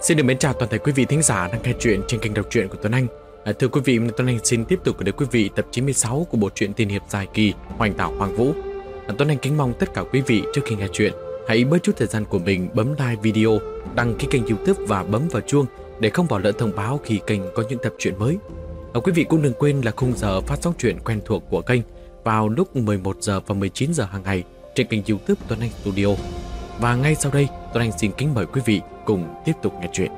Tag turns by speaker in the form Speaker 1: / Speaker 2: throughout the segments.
Speaker 1: Xin được mến chào toàn thể quý vị thính giả đang nghe truyện trên kênh đọc truyện của Tuấn Anh. Thưa quý vị, Tuấn Anh xin tiếp tục gửi đến quý vị tập 96 của bộ truyện tiên hiệp dài kỳ Hoành Tảo Hoàng Vũ. Tuấn Anh kính mong tất cả quý vị trước khi nghe truyện hãy bớt chút thời gian của mình bấm like video, đăng ký kênh YouTube và bấm vào chuông để không bỏ lỡ thông báo khi kênh có những tập truyện mới. Quý vị cũng đừng quên là khung giờ phát sóng truyện quen thuộc của kênh vào lúc 11 giờ và 19 giờ hàng ngày trên kênh YouTube Tuấn Anh Studio. Và ngay sau đây, Tuấn Anh xin kính mời quý vị cùng tiếp tục nghe chuyện.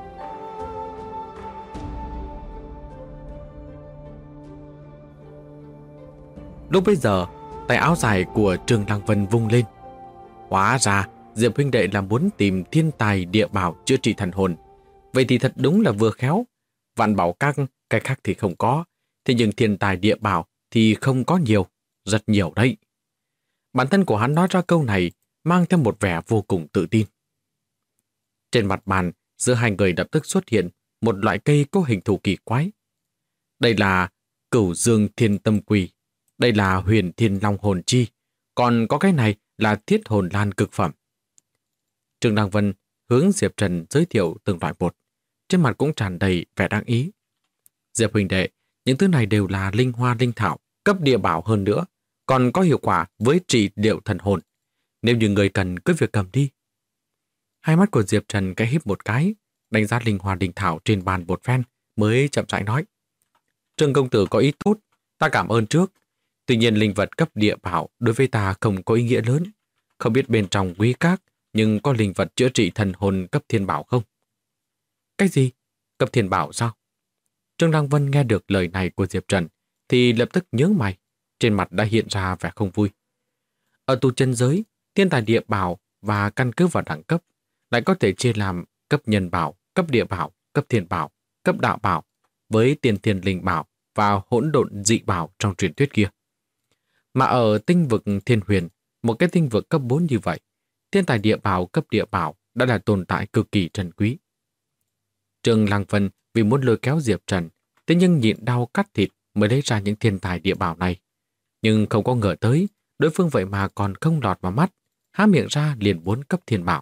Speaker 1: Lúc bấy giờ, tay áo dài của Trương Lăng Vân vung lên. Hóa ra, Diệp huynh đệ là muốn tìm thiên tài địa bảo chữa trị thần hồn. Vậy thì thật đúng là vừa khéo. Vạn bảo các cái khác thì không có, thế nhưng thiên tài địa bảo thì không có nhiều, rất nhiều đấy. Bản thân của hắn nói ra câu này mang theo một vẻ vô cùng tự tin. Trên mặt bàn, giữa hai người lập tức xuất hiện một loại cây có hình thù kỳ quái. Đây là Cửu Dương Thiên Tâm Quỳ, đây là Huyền Thiên Long Hồn Chi, còn có cái này là Thiết Hồn Lan Cực Phẩm. Trương Đăng Vân hướng Diệp Trần giới thiệu từng loại một, trên mặt cũng tràn đầy vẻ đáng ý. Diệp huynh đệ, những thứ này đều là linh hoa linh thảo, cấp địa bảo hơn nữa, còn có hiệu quả với trị liệu thần hồn. Nếu như người cần cứ việc cầm đi. Hai mắt của Diệp Trần cái híp một cái, đánh giá linh hoa linh thảo trên bàn một phen, mới chậm rãi nói. Trương công tử có ý tốt, ta cảm ơn trước. Tuy nhiên linh vật cấp địa bảo đối với ta không có ý nghĩa lớn. Không biết bên trong quý các, nhưng có linh vật chữa trị thần hồn cấp thiên bảo không? Cái gì? Cấp thiên bảo sao? Trương Đăng Vân nghe được lời này của Diệp Trần, thì lập tức nhướng mày, trên mặt đã hiện ra vẻ không vui. Ở tu chân giới, thiên tài địa bảo và căn cứ vào đẳng cấp lại có thể chia làm cấp nhân bảo, cấp địa bảo, cấp thiên bảo, cấp đạo bảo với tiên thiên linh bảo và hỗn độn dị bảo trong truyền thuyết kia. Mà ở tinh vực thiên huyền, một cái tinh vực cấp 4 như vậy, thiên tài địa bảo cấp địa bảo đã là tồn tại cực kỳ trân quý. Trương Lăng Vân vì muốn lôi kéo Diệp Trần, thế nhưng nhịn đau cắt thịt mới lấy ra những thiên tài địa bảo này. Nhưng không có ngờ tới, đối phương vậy mà còn không lọt vào mắt, há miệng ra liền muốn cấp thiên bảo.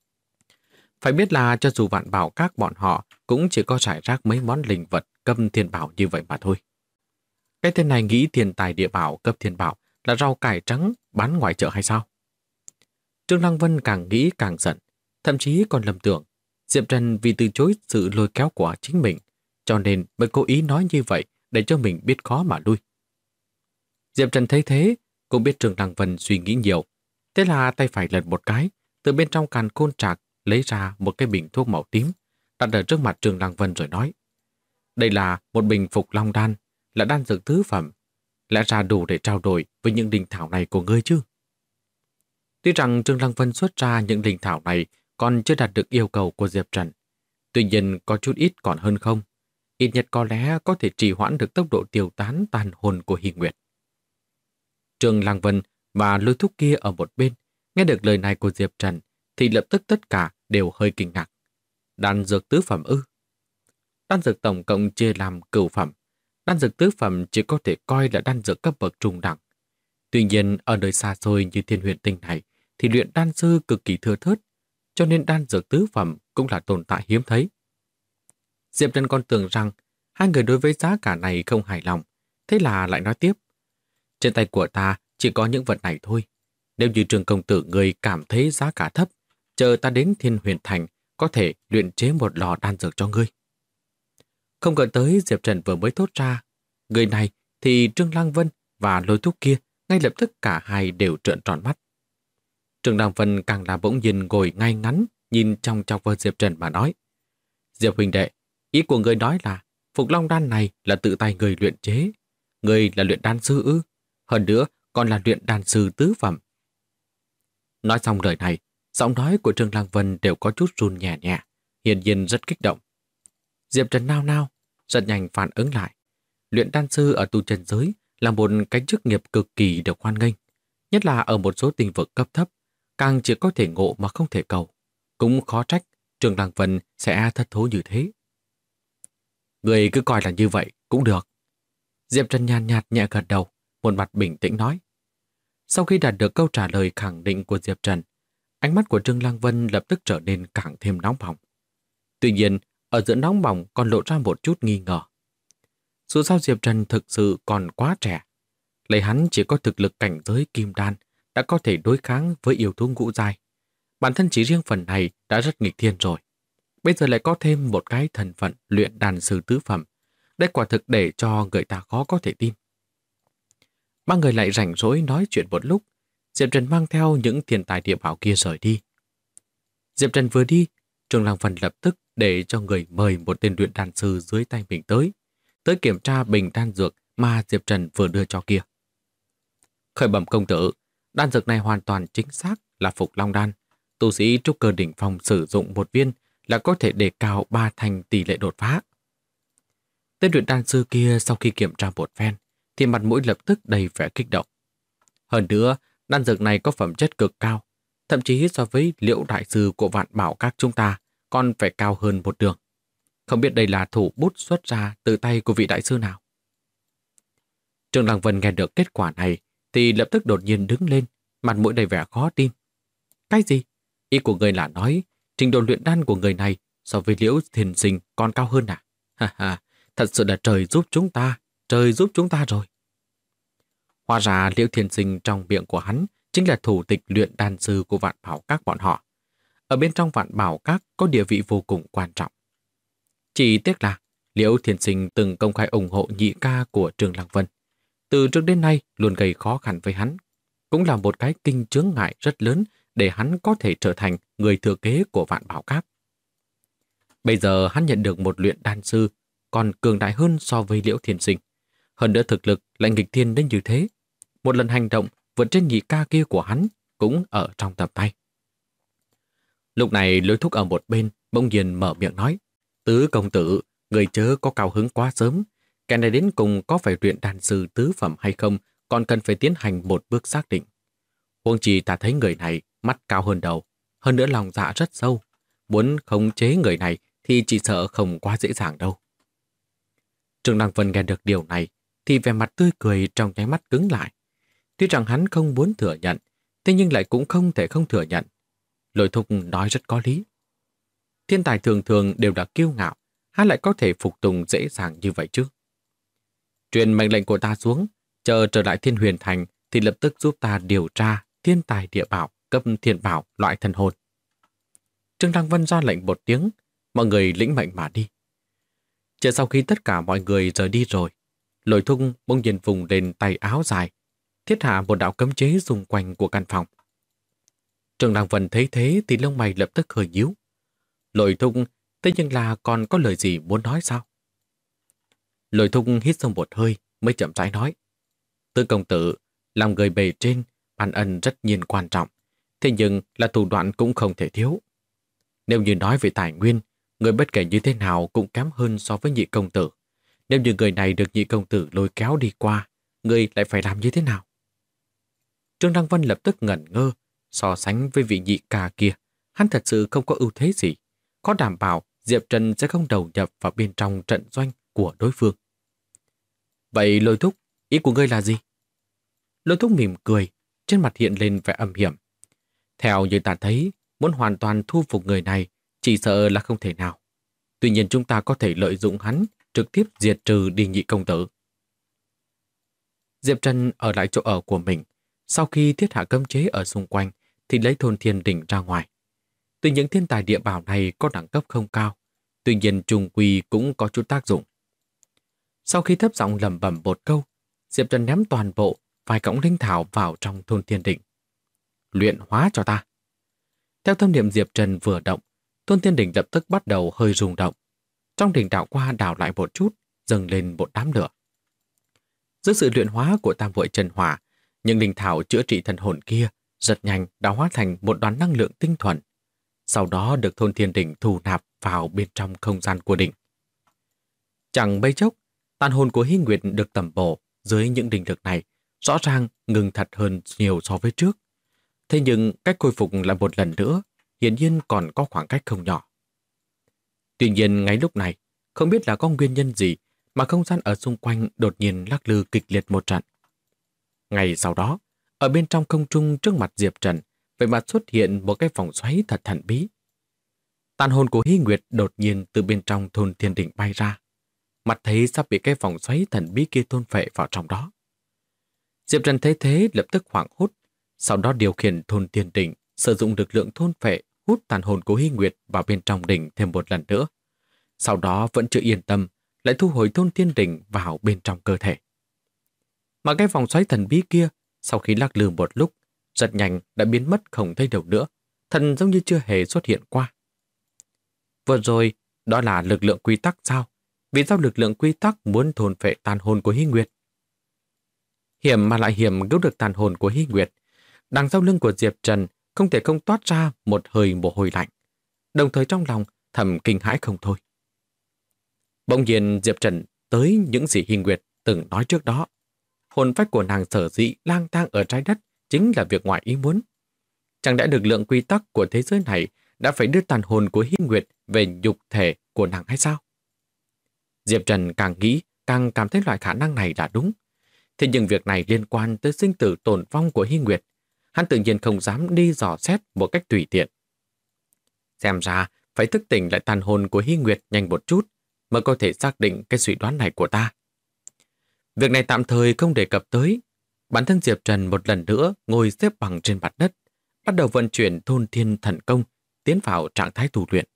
Speaker 1: Phải biết là cho dù vạn bảo các bọn họ cũng chỉ có rải rác mấy món linh vật cấp thiên bảo như vậy mà thôi. Cái tên này nghĩ thiên tài địa bảo cấp thiên bảo là rau cải trắng bán ngoài chợ hay sao? Trương Lăng Vân càng nghĩ càng giận, thậm chí còn lầm tưởng Diệp Trần vì từ chối sự lôi kéo của chính mình, cho nên mới cố ý nói như vậy để cho mình biết khó mà lui. Diệp Trần thấy thế, cũng biết Trương Lăng Vân suy nghĩ nhiều, thế là tay phải lật một cái, từ bên trong càn khôn trạc lấy ra một cái bình thuốc màu tím, đặt ở trước mặt Trương Lăng Vân rồi nói. Đây là một bình phục long đan, là đan dược tứ phẩm, lẽ ra đủ để trao đổi với những linh thảo này của ngươi chứ. Tuy rằng Trương Lăng Vân xuất ra những linh thảo này còn chưa đạt được yêu cầu của Diệp Trần, tuy nhiên có chút ít còn hơn không, ít nhất có lẽ có thể trì hoãn được tốc độ tiêu tán tàn hồn của Hy Nguyệt. Trương Lăng Vân và Lôi Thúc kia ở một bên nghe được lời này của Diệp Trần thì lập tức tất cả đều hơi kinh ngạc. Đan dược tứ phẩm ư? Đan dược tổng cộng chia làm cửu phẩm. Đan dược tứ phẩm chỉ có thể coi là đan dược cấp bậc trung đẳng. Tuy nhiên ở nơi xa xôi như Thiên Huyền Tinh này thì luyện đan sư cực kỳ thưa thớt, cho nên đan dược tứ phẩm cũng là tồn tại hiếm thấy. Diệp Trần còn tưởng rằng hai người đối với giá cả này không hài lòng, thế là lại nói tiếp. Trên tay của ta chỉ có những vật này thôi. Nếu như Trương công tử người cảm thấy giá cả thấp, chờ ta đến Thiên Huyền Thành có thể luyện chế một lò đan dược cho ngươi. Không ngờ tới Diệp Trần vừa mới thốt ra người này thì Trương Lăng Vân và Lôi Thúc kia ngay lập tức cả hai đều trợn tròn mắt. Trương Lăng Vân càng là bỗng nhiên ngồi ngay ngắn nhìn trong chọc vào Diệp Trần mà nói. Diệp huynh đệ, ý của ngươi nói là phục long đan này là tự tay người luyện chế. Ngươi là luyện đan sư ư? Hơn nữa còn là luyện đan sư tứ phẩm. Nói xong lời này, giọng nói của Trương Lăng Vân đều có chút run nhẹ nhẹ, hiển nhiên rất kích động. Diệp Trần nao nao, rất nhanh phản ứng lại. Luyện đan sư ở tu chân giới là một cái chức nghiệp cực kỳ được hoan nghênh, nhất là ở một số tinh vực cấp thấp, càng chỉ có thể ngộ mà không thể cầu. Cũng khó trách Trương Lăng Vân sẽ thất thố như thế. Người cứ coi là như vậy cũng được. Diệp Trần nhàn nhạt nhẹ gật đầu, một mặt bình tĩnh nói. Sau khi đạt được câu trả lời khẳng định của Diệp Trần, ánh mắt của Trương Lăng Vân lập tức trở nên càng thêm nóng bỏng. Tuy nhiên, ở giữa nóng bỏng còn lộ ra một chút nghi ngờ. Dù sao Diệp Trần thực sự còn quá trẻ. Lấy hắn chỉ có thực lực cảnh giới kim đan đã có thể đối kháng với yêu thú ngũ giai. Bản thân chỉ riêng phần này đã rất nghịch thiên rồi. Bây giờ lại có thêm một cái thân phận luyện đan sư tứ phẩm. Đây quả thực để cho người ta khó có thể tin. Ba người lại rảnh rỗi nói chuyện một lúc. Diệp Trần mang theo những thiên tài địa bảo kia rời đi. Diệp Trần vừa đi, Trương Lăng Vân lập tức để cho người mời một tên luyện đan sư dưới tay mình tới kiểm tra bình đan dược mà Diệp Trần vừa đưa cho kia. Khởi bẩm công tử, đan dược này hoàn toàn chính xác là Phục Long đan. Tu sĩ trúc cơ đỉnh phong sử dụng một viên là có thể đề cao 3 thành tỷ lệ đột phá. Tên luyện đan sư kia sau khi kiểm tra một phen thì mặt mũi lập tức đầy vẻ kích động. Hơn nữa, đan dược này có phẩm chất cực cao, thậm chí so với Liễu đại sư của Vạn Bảo các chúng ta còn phải cao hơn một đường. Không biết đây là thủ bút xuất ra từ tay của vị đại sư nào. Trương Lăng Vân nghe được kết quả này thì lập tức đột nhiên đứng lên, mặt mũi đầy vẻ khó tin. Cái gì? Ý của người là nói trình độ luyện đan của người này so với Liễu Thiền Sinh còn cao hơn à? Ha ha, thật sự là trời giúp chúng ta rồi. Hóa ra Liễu Thiền Sinh trong miệng của hắn chính là thủ tịch luyện đan sư của Vạn Bảo các bọn họ. Ở bên trong Vạn Bảo các có địa vị vô cùng quan trọng. Chỉ tiếc là Liễu Thiền Sinh từng công khai ủng hộ nhị ca của Trương Lăng Vân. Từ trước đến nay luôn gây khó khăn với hắn. Cũng là một cái kinh chướng ngại rất lớn để hắn có thể trở thành người thừa kế của Vạn Bảo các. Bây giờ hắn nhận được một luyện đan sư còn cường đại hơn so với Liễu Thiền Sinh. Hơn nữa thực lực lại nghịch thiên đến như thế. Một lần hành động vượt trên nhị ca kia của hắn cũng ở trong tầm tay. Lúc này Lôi Thúc ở một bên bỗng nhiên mở miệng nói: Tứ công tử, người chớ có cao hứng quá sớm. Cái này đến cùng có phải luyện đan sư tứ phẩm hay không, còn cần phải tiến hành một bước xác định. Huống chi ta thấy người này mắt cao hơn đầu, hơn nữa lòng dạ rất sâu. Muốn khống chế người này thì chỉ sợ không quá dễ dàng đâu. Trương Lăng Vân nghe được điều này thì vẻ mặt tươi cười trong nháy mắt cứng lại. Tuy rằng hắn không muốn thừa nhận, thế nhưng lại cũng không thể không thừa nhận. Lôi Thúc nói rất có lý. Thiên tài thường thường đều đã kiêu ngạo, hắn lại có thể phục tùng dễ dàng như vậy chứ? Truyền mệnh lệnh của ta xuống, chờ trở lại Thiên Huyền Thành thì lập tức giúp ta điều tra thiên tài địa bảo cấp thiên bảo loại thần hồn. Trương Lăng Vân ra lệnh một tiếng, mọi người lĩnh mệnh mà đi. Chờ sau khi tất cả mọi người rời đi rồi, Lôi Thúc bỗng nhiên vùng lên tay áo dài, thiết hạ một đạo cấm chế xung quanh của căn phòng. Trương Lăng Vân thấy thế thì lông mày lập tức hơi nhíu. Lôi Thúc, thế nhưng là còn có lời gì muốn nói sao? Lôi Thúc hít sâu một hơi mới chậm rãi nói: Tứ công tử, làm người bề trên, ban ân rất nhiên quan trọng, thế nhưng là thủ đoạn cũng không thể thiếu. Nếu như nói về tài nguyên, người bất kể như thế nào cũng kém hơn so với nhị công tử. Nếu như người này được nhị công tử lôi kéo đi qua, người lại phải làm như thế nào? Trương Đăng Vân lập tức ngẩn ngơ, so sánh với vị nhị ca kia, hắn thật sự không có ưu thế gì. Có đảm bảo Diệp Trần sẽ không đầu nhập vào bên trong trận doanh của đối phương. Vậy Lôi Thúc, ý của ngươi là gì? Lôi Thúc mỉm cười, trên mặt hiện lên vẻ âm hiểm. Theo như ta thấy, muốn hoàn toàn thu phục người này chỉ sợ là không thể nào. Tuy nhiên chúng ta có thể lợi dụng hắn, trực tiếp diệt trừ đi nhị công tử. Diệp Trần ở lại chỗ ở của mình, sau khi thiết hạ cấm chế ở xung quanh thì lấy thôn thiên đỉnh ra ngoài. Tuy những thiên tài địa bảo này có đẳng cấp không cao, tuy nhiên trùng quy cũng có chút tác dụng. Sau khi thấp giọng lẩm bẩm một câu, Diệp Trần ném toàn bộ vài cọng linh thảo vào trong thôn thiên đỉnh. Luyện hóa cho ta. Theo tâm niệm Diệp Trần vừa động, thôn thiên đỉnh lập tức bắt đầu hơi rung động. Trong đỉnh đảo qua đảo lại một chút, dâng lên một đám lửa. Dưới sự luyện hóa của tam muội chân hỏa, những linh thảo chữa trị thần hồn kia rất nhanh đã hóa thành một đoàn năng lượng tinh thuần. Sau đó được thôn thiên đỉnh thu nạp vào bên trong không gian của đỉnh. Chẳng mấy chốc, tàn hồn của Hy Nguyệt được tẩm bổ dưới những linh lực này, rõ ràng ngừng thật hơn nhiều so với trước. Thế nhưng cách khôi phục lại một lần nữa, hiển nhiên còn có khoảng cách không nhỏ. Tuy nhiên ngay lúc này, không biết là có nguyên nhân gì mà không gian ở xung quanh đột nhiên lắc lư kịch liệt một trận. Ngay sau đó, ở bên trong không trung trước mặt Diệp Trần, vậy mà xuất hiện một cái vòng xoáy thật thần bí. Tàn hồn của Hy Nguyệt đột nhiên từ bên trong thôn thiên đỉnh bay ra. Mặt thấy sắp bị cái vòng xoáy thần bí kia thôn phệ vào trong đó. Diệp Trần thấy thế lập tức hoảng hốt, sau đó điều khiển thôn thiên đỉnh, sử dụng lực lượng thôn phệ hút tàn hồn của Hy Nguyệt vào bên trong đỉnh thêm một lần nữa. Sau đó vẫn chưa yên tâm, lại thu hồi thôn thiên đỉnh vào bên trong cơ thể. Mà cái vòng xoáy thần bí kia, sau khi lắc lư một lúc, rất nhanh đã biến mất không thấy đâu nữa, thần giống như chưa hề xuất hiện qua. Vừa rồi, đó là lực lượng quy tắc sao? Vì sao lực lượng quy tắc muốn thôn phệ tàn hồn của Hy Nguyệt? Hiểm mà lại hiểm cứu được tàn hồn của Hy Nguyệt. Đằng sau lưng của Diệp Trần không thể không toát ra một hơi mồ hôi lạnh, đồng thời trong lòng thầm kinh hãi không thôi. Bỗng nhiên Diệp Trần tới những gì Hy Nguyệt từng nói trước đó. Hồn phách của nàng sở dĩ lang thang ở trái đất chính là việc ngoài ý muốn. Chẳng lẽ lực lượng quy tắc của thế giới này đã phải đưa tàn hồn của Hy Nguyệt về nhục thể của nàng hay sao? Diệp Trần càng nghĩ càng cảm thấy loại khả năng này là đúng. Thế nhưng việc này liên quan tới sinh tử tồn vong của Hy Nguyệt. Hắn tự nhiên không dám đi dò xét một cách tùy tiện. Xem ra phải thức tỉnh lại tàn hồn của Hy Nguyệt nhanh một chút mới có thể xác định cái suy đoán này của ta. Việc này tạm thời không đề cập tới. Bản thân Diệp Trần một lần nữa ngồi xếp bằng trên mặt đất, bắt đầu vận chuyển thôn thiên thần công, tiến vào trạng thái tu luyện.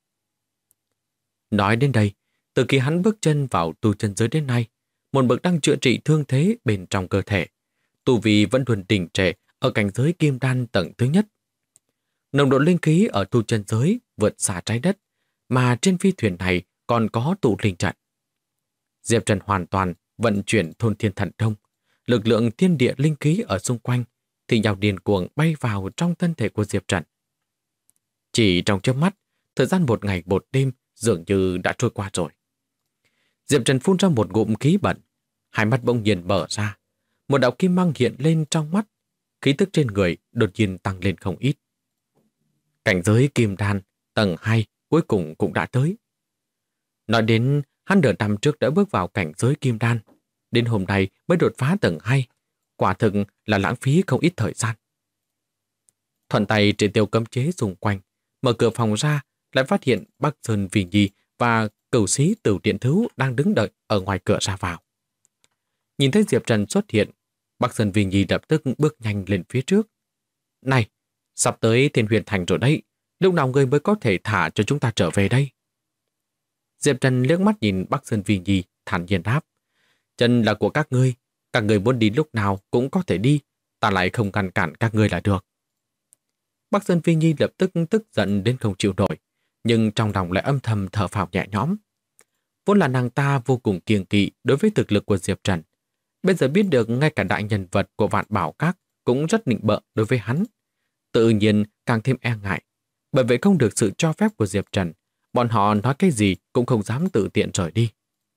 Speaker 1: Nói đến đây, từ khi hắn bước chân vào tu chân giới đến nay, một bậc đang chữa trị thương thế bên trong cơ thể, tu vi vẫn luôn đỉnh trệ ở cảnh giới kim đan tầng thứ nhất. Nồng độ linh khí ở tu chân giới vượt xa trái đất, mà trên phi thuyền này còn có tụ linh trận. Diệp Trần hoàn toàn vận chuyển thôn thiên thần thông, lực lượng thiên địa linh khí ở xung quanh thì nhau điên cuồng bay vào trong thân thể của Diệp Trần. Chỉ trong chớp mắt, thời gian một ngày một đêm dường như đã trôi qua rồi. Diệp Trần phun ra một ngụm khí bẩn, hai mắt bỗng nhiên mở ra, một đạo kim mang hiện lên trong mắt, khí tức trên người đột nhiên tăng lên không ít. Cảnh giới kim đan tầng 2 cuối cùng cũng đã tới. Nói đến hắn nửa năm trước đã bước vào cảnh giới kim đan, đến hôm nay mới đột phá tầng 2, quả thực là lãng phí không ít thời gian. Thuận tay triệt tiêu cấm chế xung quanh, mở cửa phòng ra, lại phát hiện Bắc Sơn Vì Nhi và cửu sĩ Tử Điện Thứu đang đứng đợi ở ngoài cửa ra vào. Nhìn thấy Diệp Trần xuất hiện, Bắc Sơn Vì Nhi lập tức bước nhanh lên phía trước. Này, sắp tới Thiên Huyền Thành rồi đấy, lúc nào ngươi mới có thể thả cho chúng ta trở về đây? Diệp Trần liếc mắt nhìn Bắc Sơn Vi Nhi, thản nhiên đáp. Chân là của các ngươi muốn đi lúc nào cũng có thể đi, ta lại không ngăn cản các ngươi là được. Bắc Sơn Vi Nhi lập tức tức giận đến không chịu nổi, nhưng trong lòng lại âm thầm thở phào nhẹ nhõm. Vốn là nàng ta vô cùng kiêng kỵ đối với thực lực của Diệp Trần. Bây giờ biết được ngay cả đại nhân vật của Vạn Bảo Các cũng rất nịnh bợ đối với hắn. Tự nhiên càng thêm e ngại, bởi vậy không được sự cho phép của Diệp Trần, bọn họ nói cái gì cũng không dám tự tiện rời đi.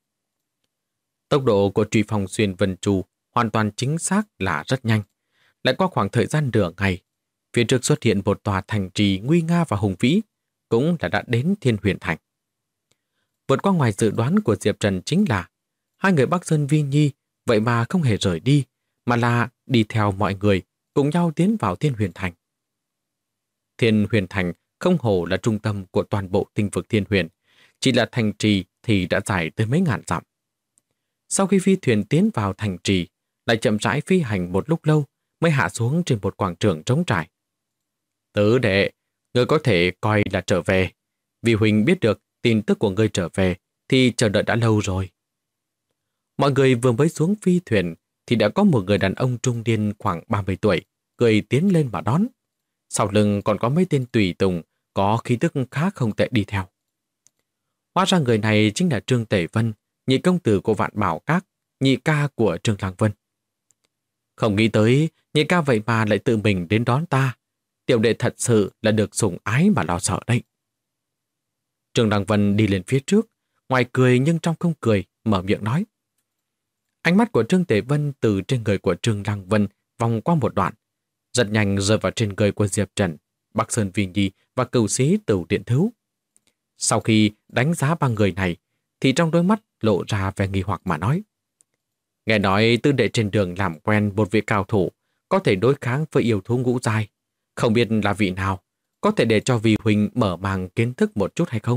Speaker 1: Tốc độ của truy phong xuyên vân trù hoàn toàn chính xác là rất nhanh. Lại qua khoảng thời gian nửa ngày, phía trước xuất hiện một tòa thành trì nguy nga và hùng vĩ, cũng là đã đến Thiên Huyền Thành. Vượt qua ngoài dự đoán của Diệp Trần chính là hai người Bắc Sơn Vi Nhi vậy mà không hề rời đi, mà là đi theo mọi người cùng nhau tiến vào Thiên Huyền Thành. Thiên Huyền Thành không hổ là trung tâm của toàn bộ tinh vực Thiên Huyền, chỉ là thành trì thì đã dài tới mấy ngàn dặm. Sau khi phi thuyền tiến vào thành trì, lại chậm rãi phi hành một lúc lâu mới hạ xuống trên một quảng trường trống trải. Tứ đệ, ngươi có thể coi là trở về. Vì Huỳnh biết được tin tức của ngươi trở về thì chờ đợi đã lâu rồi. Mọi người vừa mới xuống phi thuyền thì đã có một người đàn ông trung niên khoảng 30 tuổi cười tiến lên mà đón. Sau lưng còn có mấy tên tùy tùng có khí tức khá không tệ đi theo. Hóa ra người này chính là Trương Tể Vân, nhị công tử của Vạn Bảo Các, nhị ca của Trương Lăng Vân. Không nghĩ tới, nhị ca vậy mà lại tự mình đến đón ta. Tiểu đệ thật sự là được sủng ái mà lo sợ đấy. Trương Lăng Vân đi lên phía trước, ngoài cười nhưng trong không cười, mở miệng nói. Ánh mắt của Trương Tể Vân từ trên người của Trương Lăng Vân vòng qua một đoạn, rất nhanh rơi vào trên người của Diệp Trần, Bắc Sơn Vi Nhi và cửu sĩ Tử Điện Thứu. Sau khi đánh giá ba người này, thì trong đôi mắt lộ ra vẻ nghi hoặc mà nói. Nghe nói tư đệ trên đường làm quen một vị cao thủ có thể đối kháng với yêu thú ngũ giai, không biết là vị nào, có thể để cho vị huynh mở màng kiến thức một chút hay không?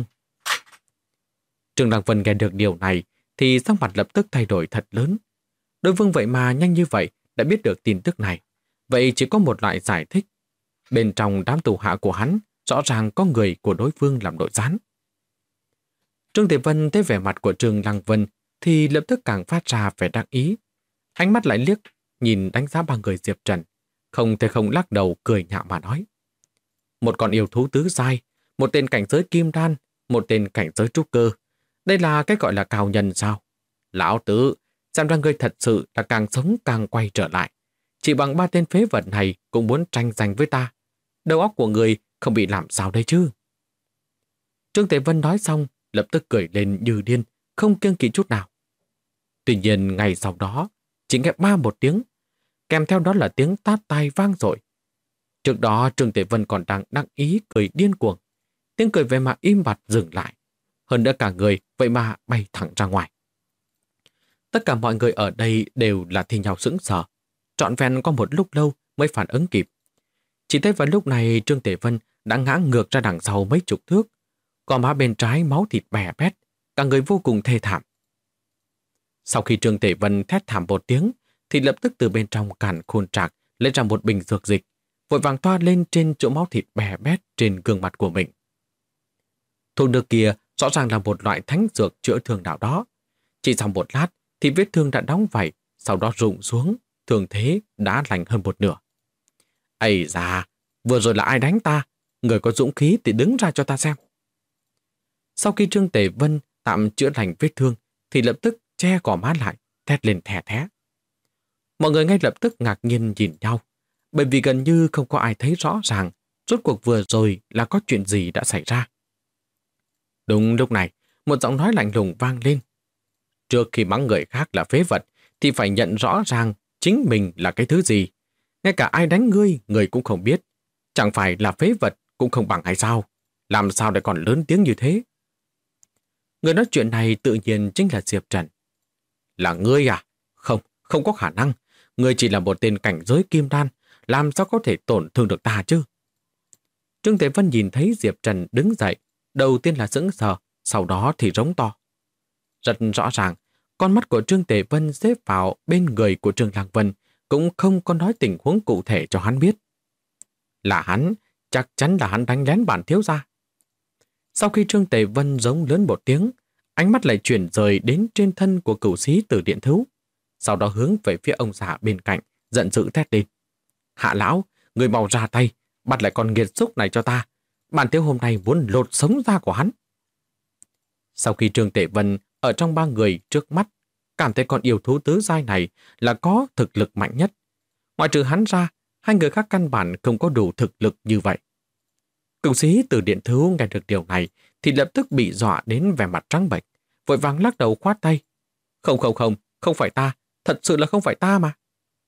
Speaker 1: Trương Lăng Vân nghe được điều này thì sắc mặt lập tức thay đổi thật lớn. Đối phương vậy mà nhanh như vậy đã biết được tin tức này. Vậy chỉ có một loại giải thích. Bên trong đám tù hạ của hắn rõ ràng có người của đối phương làm nội gián. Trương Tề Vân thấy vẻ mặt của Trương Lăng Vân thì lập tức càng phát ra vẻ đắc ý. Ánh mắt lại liếc, nhìn đánh giá ba người Diệp Trần. Không thể không lắc đầu cười nhạo mà nói. Một con yêu thú tứ giai, một tên cảnh giới kim đan, một tên cảnh giới trúc cơ. Đây là cái gọi là cao nhân sao? Lão tứ, xem ra ngươi thật sự là càng sống càng quay trở lại. Chỉ bằng ba tên phế vật này cũng muốn tranh giành với ta. Đầu óc của người không bị làm sao đây chứ? Trương Tề Vân nói xong, lập tức cười lên như điên, không kiêng kỵ chút nào. Tuy nhiên, ngày sau đó, chỉ nghe ba một tiếng, kèm theo đó là tiếng tát tai vang dội. Trước đó, Trương Tề Vân còn đang đắc ý cười điên cuồng. Tiếng cười về mà im bặt dừng lại. Hơn nữa cả người vậy mà bay thẳng ra ngoài. Tất cả mọi người ở đây đều là thi nhau sững sờ. Trọn vẹn có một lúc lâu mới phản ứng kịp. Chỉ thấy vào lúc này Trương Tề Vân đã ngã ngược ra đằng sau mấy chục thước. Gò má bên trái máu thịt bè bét, cả người vô cùng thê thảm. Sau khi Trương Tề Vân thét thảm một tiếng, thì lập tức từ bên trong càn khôn trạc lấy ra một bình dược dịch, vội vàng thoa lên trên chỗ máu thịt bè bét trên gương mặt của mình. Thuốc nước kia rõ ràng là một loại thánh dược chữa thương nào đó. Chỉ sau một lát thì vết thương đã đóng vảy, sau đó rụng xuống, thương thế đã lành hơn một nửa. Ây da, vừa rồi là ai đánh ta? Người có dũng khí thì đứng ra cho ta xem. Sau khi Trương Tề Vân tạm chữa lành vết thương thì lập tức che gò má lại, thét lên thè thé. Mọi người ngay lập tức ngạc nhiên nhìn nhau, bởi vì gần như không có ai thấy rõ ràng rốt cuộc vừa rồi là có chuyện gì đã xảy ra. Đúng lúc này, một giọng nói lạnh lùng vang lên. Trước khi mắng người khác là phế vật thì phải nhận rõ ràng chính mình là cái thứ gì. Ngay cả ai đánh ngươi, người cũng không biết. Chẳng phải là phế vật cũng không bằng hay sao? Làm sao lại còn lớn tiếng như thế? Người nói chuyện này tự nhiên chính là Diệp Trần. Là ngươi à? Không, không có khả năng. Ngươi chỉ là một tên cảnh giới kim đan, làm sao có thể tổn thương được ta chứ? Trương Tề Vân nhìn thấy Diệp Trần đứng dậy, đầu tiên là sững sờ, sau đó thì rống to. Rất rõ ràng, con mắt của Trương Tề Vân xếp vào bên người của Trương Lăng Vân cũng không có nói tình huống cụ thể cho hắn biết. Là hắn, chắc chắn là hắn đánh lén bản thiếu gia. Sau khi Trương Tề Vân giống lớn một tiếng, ánh mắt lại chuyển rời đến trên thân của cửu sĩ Tử Điện Thú, sau đó hướng về phía ông già bên cạnh, giận dữ thét lên. Hạ lão, người mau ra tay, bắt lại con nghiệt xúc này cho ta. Bản thiếu hôm nay muốn lột sống da của hắn. Sau khi Trương Tề Vân ở trong ba người trước mắt, cảm thấy con yêu thú tứ giai này là có thực lực mạnh nhất. Ngoại trừ hắn ra, hai người khác căn bản không có đủ thực lực như vậy. Cửu sĩ Tử Điện Thú nghe được điều này thì lập tức bị dọa đến vẻ mặt trắng bệch, vội vàng lắc đầu khoát tay. Không, không phải ta, thật sự là không phải ta mà.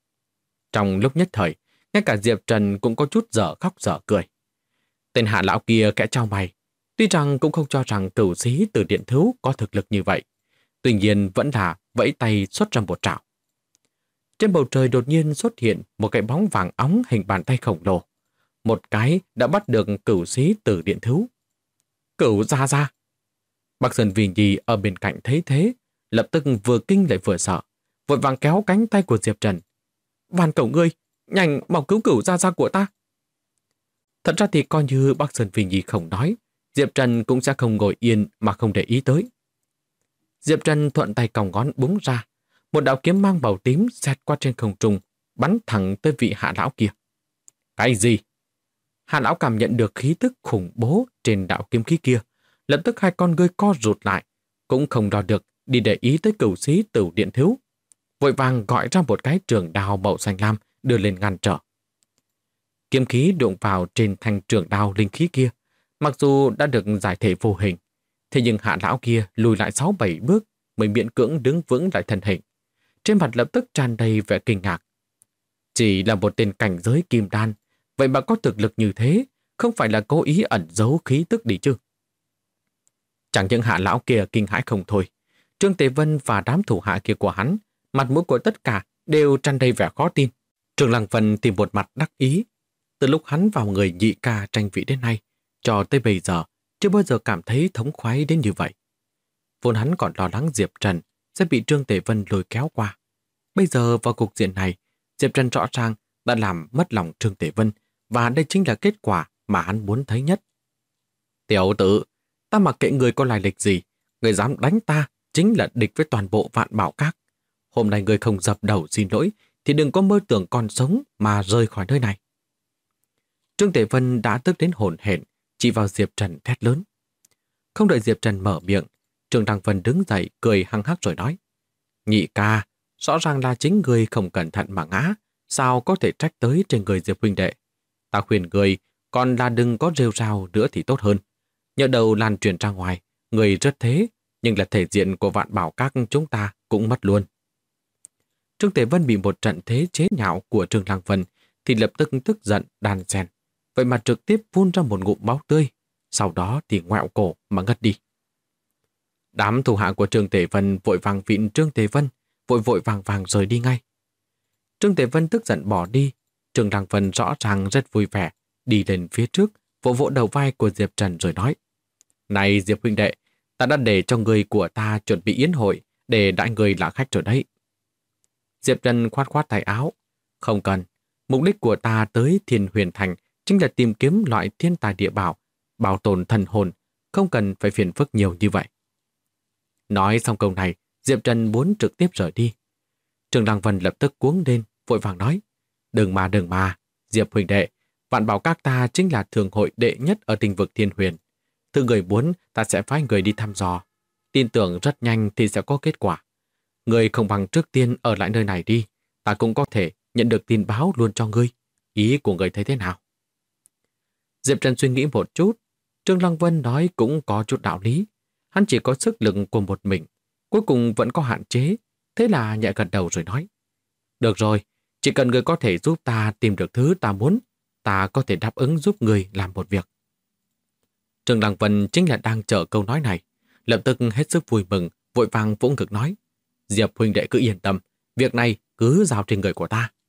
Speaker 1: Trong lúc nhất thời, ngay cả Diệp Trần cũng có chút dở khóc dở cười. Tên hạ lão kia kẽ chau mày, tuy rằng cũng không cho rằng cửu sĩ Tử Điện Thú có thực lực như vậy, tuy nhiên vẫn là vẫy tay xuất ra một trảo. Trên bầu trời đột nhiên xuất hiện một cái bóng vàng óng hình bàn tay khổng lồ. Một cái đã bắt được cửu sĩ Tử Điện Thú. Cửu gia gia. Bắc Sơn Vì Nhi ở bên cạnh thấy thế, lập tức vừa kinh lại vừa sợ, vội vàng kéo cánh tay của Diệp Trần. Van cầu ngươi, nhanh mau cứu cửu gia gia của ta. Thật ra thì coi như Bắc Sơn Vì Nhi không nói, Diệp Trần cũng sẽ không ngồi yên mà không để ý tới. Diệp Trần thuận tay còng ngón búng ra, một đạo kiếm mang màu tím xẹt qua trên không trung, bắn thẳng tới vị hạ lão kia. Cái gì? Hạ lão cảm nhận được khí tức khủng bố trên đạo kiếm khí kia, lập tức hai con ngươi co rụt lại, cũng không đo được đi để ý tới cửu sĩ Tử Điện Thú, vội vàng gọi ra một cái trường đao màu xanh lam đưa lên ngăn trở. Kiếm khí đụng vào trên thanh trường đao linh khí kia, mặc dù đã được giải thể vô hình, thế nhưng hạ lão kia lùi lại 6-7 bước mới miễn cưỡng đứng vững lại thân hình. Trên mặt lập tức tràn đầy vẻ kinh ngạc. Chỉ là một tên cảnh giới kim đan, vậy mà có thực lực như thế, không phải là cố ý ẩn giấu khí tức đi chứ? Chẳng những hạ lão kia kinh hãi không thôi, Trương Tề Vân và đám thủ hạ kia của hắn, mặt mũi của tất cả đều tràn đầy vẻ khó tin. Trương Lăng Vân tìm một mặt đắc ý. Từ lúc hắn vào người Nhị ca tranh vị đến nay, cho tới bây giờ, chưa bao giờ cảm thấy thống khoái đến như vậy. Vốn hắn còn lo lắng Diệp Trần sẽ bị Trương Tề Vân lôi kéo qua. Bây giờ vào cục diện này, Diệp Trần rõ ràng đã làm mất lòng Trương Tề Vân, và đây chính là kết quả mà hắn muốn thấy nhất. Tiểu tử, ta mặc kệ người có lai lịch gì, người dám đánh ta chính là địch với toàn bộ Vạn Bảo Các. Hôm nay người không dập đầu xin lỗi, thì đừng có mơ tưởng còn sống mà rời khỏi nơi này. Trương Tề Vân đã tức đến hổn hển, chỉ vào Diệp Trần thét lớn. Không đợi Diệp Trần mở miệng, Trương Đăng Vân đứng dậy cười hăng hắc rồi nói: Nhị ca, rõ ràng là chính người không cẩn thận mà ngã, sao có thể trách tới trên người Diệp huynh đệ. Ta khuyên người, còn là đừng có rêu rao nữa thì tốt hơn. Nhỡ đầu lan truyền ra ngoài, người rất thế, nhưng là thể diện của Vạn Bảo Các chúng ta cũng mất luôn. Trương Tề Vân bị một trận thế chế nhạo của Trương Lăng Vân thì lập tức tức giận đan xen, vậy mà trực tiếp phun ra một ngụm máu tươi, sau đó thì ngoẹo cổ mà ngất đi. Đám thủ hạ của Trương Tề Vân vội vàng vịn Trương Tề Vân, vội vàng vàng rời đi ngay. Trương Tề Vân tức giận bỏ đi, Trương Lăng Vân rõ ràng rất vui vẻ, đi lên phía trước, vỗ vỗ đầu vai của Diệp Trần rồi nói: Này Diệp huynh đệ, ta đã để cho người của ta chuẩn bị yến hội để đãi người là khách rồi đấy. Diệp Trần khoát khoát tay áo: Không cần, mục đích của ta tới Thiên Huyền Thành chính là tìm kiếm loại thiên tài địa bảo, bảo tồn thần hồn, không cần phải phiền phức nhiều như vậy. Nói xong câu này, Diệp Trần muốn trực tiếp rời đi. Trương Lăng Vân lập tức cuống lên, vội vàng nói: Đừng mà, Diệp huynh đệ, Vạn Bảo Các ta chính là thường hội đệ nhất ở tinh vực Thiên Huyền. Thứ người muốn, ta sẽ phái người đi thăm dò. Tin tưởng rất nhanh thì sẽ có kết quả. Người không bằng trước tiên ở lại nơi này đi, ta cũng có thể nhận được tin báo luôn cho ngươi. Ý của người thấy thế nào? Diệp Trần suy nghĩ một chút, Trương Lăng Vân nói cũng có chút đạo lý. Hắn chỉ có sức lực của một mình, cuối cùng vẫn có hạn chế, thế là nhẹ gật đầu rồi nói: Được rồi, chỉ cần người có thể giúp ta tìm được thứ ta muốn, ta có thể đáp ứng giúp người làm một việc. Trương Lăng Vân chính là đang chờ câu nói này, lập tức hết sức vui mừng, vội vàng vỗ ngực nói: Diệp huynh đệ cứ yên tâm, việc này cứ giao trên người của ta.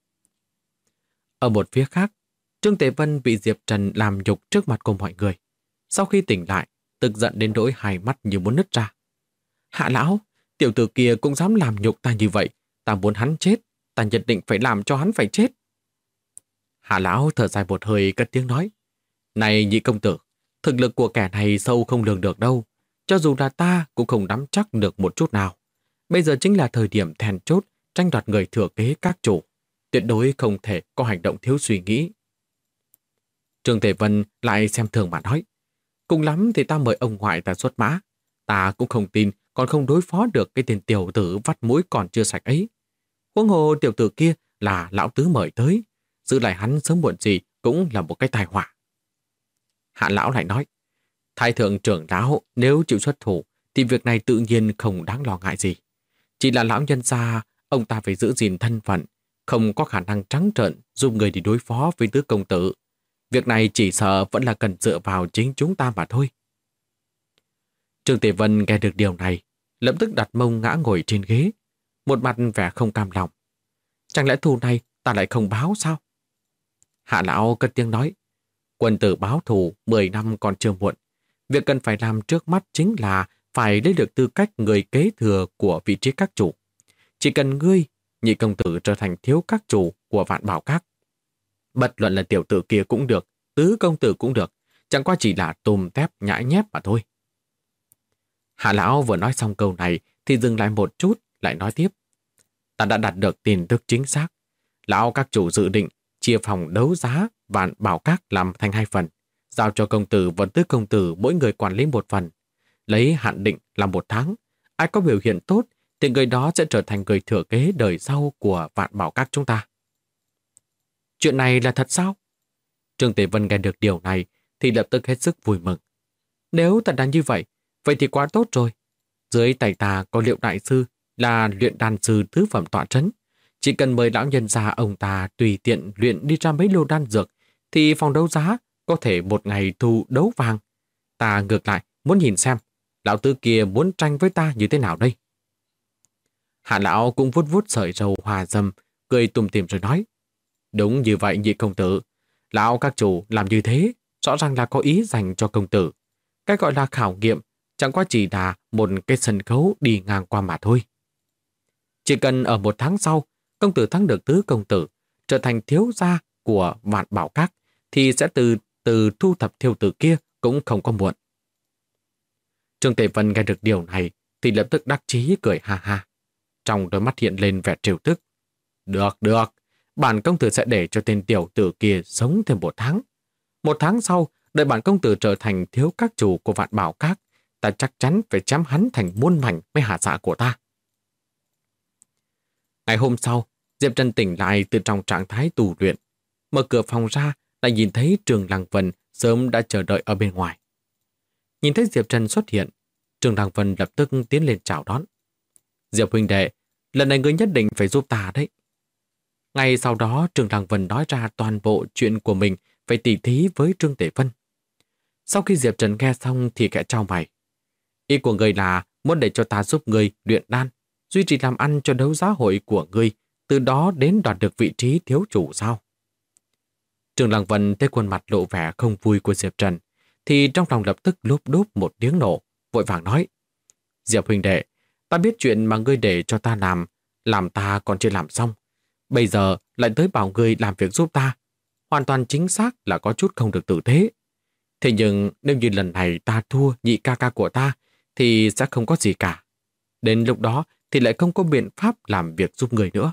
Speaker 1: Ở một phía khác, Trương Tề Vân bị Diệp Trần làm nhục trước mặt của mọi người. Sau khi tỉnh lại, tức giận đến nỗi hai mắt như muốn nứt ra. Hạ lão, tiểu tử kia cũng dám làm nhục ta như vậy, ta muốn hắn chết, ta nhất định phải làm cho hắn phải chết. Hạ lão thở dài một hơi cất tiếng nói: Này nhị công tử, thực lực của kẻ này sâu không lường được đâu, cho dù là ta cũng không nắm chắc được một chút nào. Bây giờ chính là thời điểm then chốt tranh đoạt người thừa kế các chủ, tuyệt đối không thể có hành động thiếu suy nghĩ. Trương Tề Vân lại xem thường mà nói: Cùng lắm thì ta mời ông ngoại ta xuất mã, ta cũng không tin còn không đối phó được cái tên tiểu tử vắt mũi còn chưa sạch ấy. Huống hồ tiểu tử kia là lão tứ mời tới, giữ lại hắn sớm muộn gì cũng là một cái tai họa. Hạ lão lại nói: Thái thượng trưởng lão nếu chịu xuất thủ thì việc này tự nhiên không đáng lo ngại gì. Chỉ là lão nhân gia, ông ta phải giữ gìn thân phận, không có khả năng trắng trợn giúp người đi đối phó với tứ công tử. Việc này chỉ sợ vẫn là cần dựa vào chính chúng ta mà thôi. Trương Tề Vân nghe được điều này, lập tức đặt mông ngã ngồi trên ghế, một mặt vẻ không cam lòng. Chẳng lẽ thù này ta lại không báo sao? Hạ lão cất tiếng nói: Quân tử báo thù 10 năm còn chưa muộn. Việc cần phải làm trước mắt chính là phải lấy được tư cách người kế thừa của vị trí các chủ. Chỉ cần ngươi, nhị công tử trở thành thiếu các chủ của Vạn Bảo Các. Bất luận là tiểu tử kia cũng được, tứ công tử cũng được, chẳng qua chỉ là tùm tép nhãi nhép mà thôi. Hạ lão vừa nói xong câu này thì dừng lại một chút, lại nói tiếp: Ta đã đạt được tin tức chính xác. Lão các chủ dự định chia phòng đấu giá Vạn Bảo Các làm thành 2 phần, giao cho công tử và tứ công tử mỗi người quản lý 1 phần. Lấy hạn định là 1 tháng. Ai có biểu hiện tốt thì người đó sẽ trở thành người thừa kế đời sau của Vạn Bảo Các chúng ta. Chuyện này là thật sao? Trương Tề Vân nghe được điều này thì lập tức hết sức vui mừng. Nếu thật là như vậy, vậy thì quá tốt rồi. Dưới tay ta có Liệu đại sư là luyện đan sư tứ phẩm tọa trấn. Chỉ cần mời lão nhân gia ông ta tùy tiện luyện đi ra mấy lô đan dược thì phòng đấu giá có thể một ngày thu đấu vàng. Ta ngược lại muốn nhìn xem lão tứ kia muốn tranh với ta như thế nào đây. Hạ lão cũng vuốt vuốt sợi râu hòa râm, cười tủm tỉm rồi nói: Đúng như vậy nhị công tử, Lão các chủ làm như thế, rõ ràng là có ý dành cho công tử. Cái gọi là khảo nghiệm chẳng qua chỉ là một cái sân khấu đi ngang qua mà thôi. Chỉ cần ở 1 tháng sau, công tử thắng được tứ công tử, trở thành thiếu gia của Vạn Bảo Các, thì sẽ từ thu thập thiêu tử kia cũng không có muộn. Trương Tề Vân nghe được điều này thì lập tức đắc chí cười ha ha. Trong đôi mắt hiện lên vẻ trêu tức. Được, bản công tử sẽ để cho tên tiểu tử kia sống thêm 1 tháng. 1 tháng sau, đợi bản công tử trở thành thiếu các chủ của Vạn Bảo Các, ta chắc chắn phải chém hắn thành muôn mảnh với hạ dạ của ta. Ngày hôm sau, Diệp Trần tỉnh lại từ trong trạng thái tù luyện. Mở cửa phòng ra, lại nhìn thấy Trường Lăng Vân sớm đã chờ đợi ở bên ngoài. Nhìn thấy Diệp Trần xuất hiện, Trường Lăng Vân lập tức tiến lên chào đón. Diệp huynh đệ, lần này ngươi nhất định phải giúp ta đấy. Ngay sau đó, Trường Lăng Vân nói ra toàn bộ chuyện của mình phải tỉ thí với Trương Tề Vân. Sau khi Diệp Trần nghe xong thì khẽ chau mày. Ý của ngươi là muốn để cho ta giúp ngươi luyện đan, duy trì làm ăn cho đấu giá hội của ngươi, từ đó đến đoạt được vị trí thiếu chủ sao? Trường Lăng Vân thấy khuôn mặt lộ vẻ không vui của Diệp Trần, thì trong lòng lập tức lốp đốp một tiếng nổ, vội vàng nói. Diệp huynh đệ, ta biết chuyện mà ngươi để cho ta làm ta còn chưa làm xong. Bây giờ lại tới bảo ngươi làm việc giúp ta. Hoàn toàn chính xác là có chút không được tử tế. Thế nhưng nếu như lần này ta thua nhị ca ca của ta, thì sẽ không có gì cả. Đến lúc đó thì lại không có biện pháp làm việc giúp người nữa.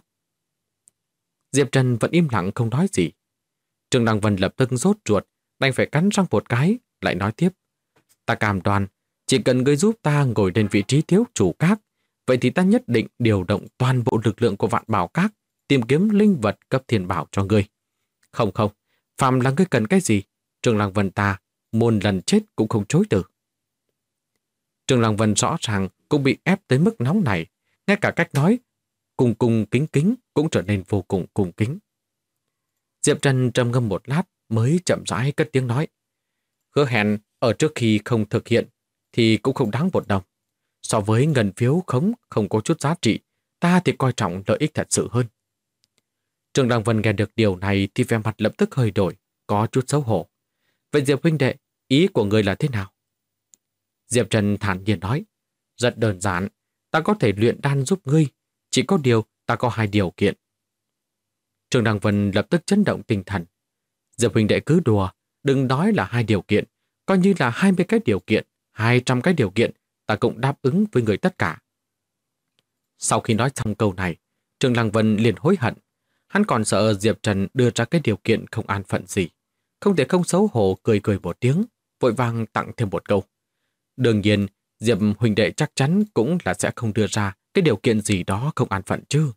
Speaker 1: Diệp Trần vẫn im lặng không nói gì. Trương Lăng Vân lập tức rốt ruột, đành phải cắn răng một cái, lại nói tiếp. Ta cam đoan, chỉ cần ngươi giúp ta ngồi lên vị trí thiếu chủ các, vậy thì ta nhất định điều động toàn bộ lực lượng của Vạn Bảo Các, tìm kiếm linh vật cấp thiên bảo cho ngươi. Không, phàm là ngươi cần cái gì, Trương Lăng Vân ta muôn lần chết cũng không chối từ. Trương Lăng Vân rõ ràng cũng bị ép tới mức nóng này, ngay cả cách nói cùng kính cũng trở nên vô cùng cung kính. Diệp Trần trầm ngâm một lát mới chậm rãi cất tiếng nói. Hứa hẹn ở trước khi không thực hiện thì cũng không đáng 1 đồng. So với ngân phiếu khống không có chút giá trị, ta thì coi trọng lợi ích thật sự hơn. Trương Lăng Vân nghe được điều này thì vẻ mặt lập tức hơi đổi, có chút xấu hổ. Vậy Diệp huynh đệ, ý của người là thế nào? Diệp Trần thản nhiên nói. Rất đơn giản, ta có thể luyện đan giúp ngươi, chỉ có điều ta có 2 điều kiện. Trương Lăng Vân lập tức chấn động tinh thần. Diệp huynh đệ cứ đùa, đừng nói là 2 điều kiện, coi như là 20 cái điều kiện, 200 cái điều kiện, ta cũng đáp ứng với người tất cả. Sau khi nói xong câu này, Trương Lăng Vân liền hối hận. Hắn còn sợ Diệp Trần đưa ra cái điều kiện không an phận gì. Không thể không xấu hổ cười một tiếng, vội vàng tặng thêm một câu. Đương nhiên, Diệp huynh đệ chắc chắn cũng là sẽ không đưa ra cái điều kiện gì đó không an phận chứ.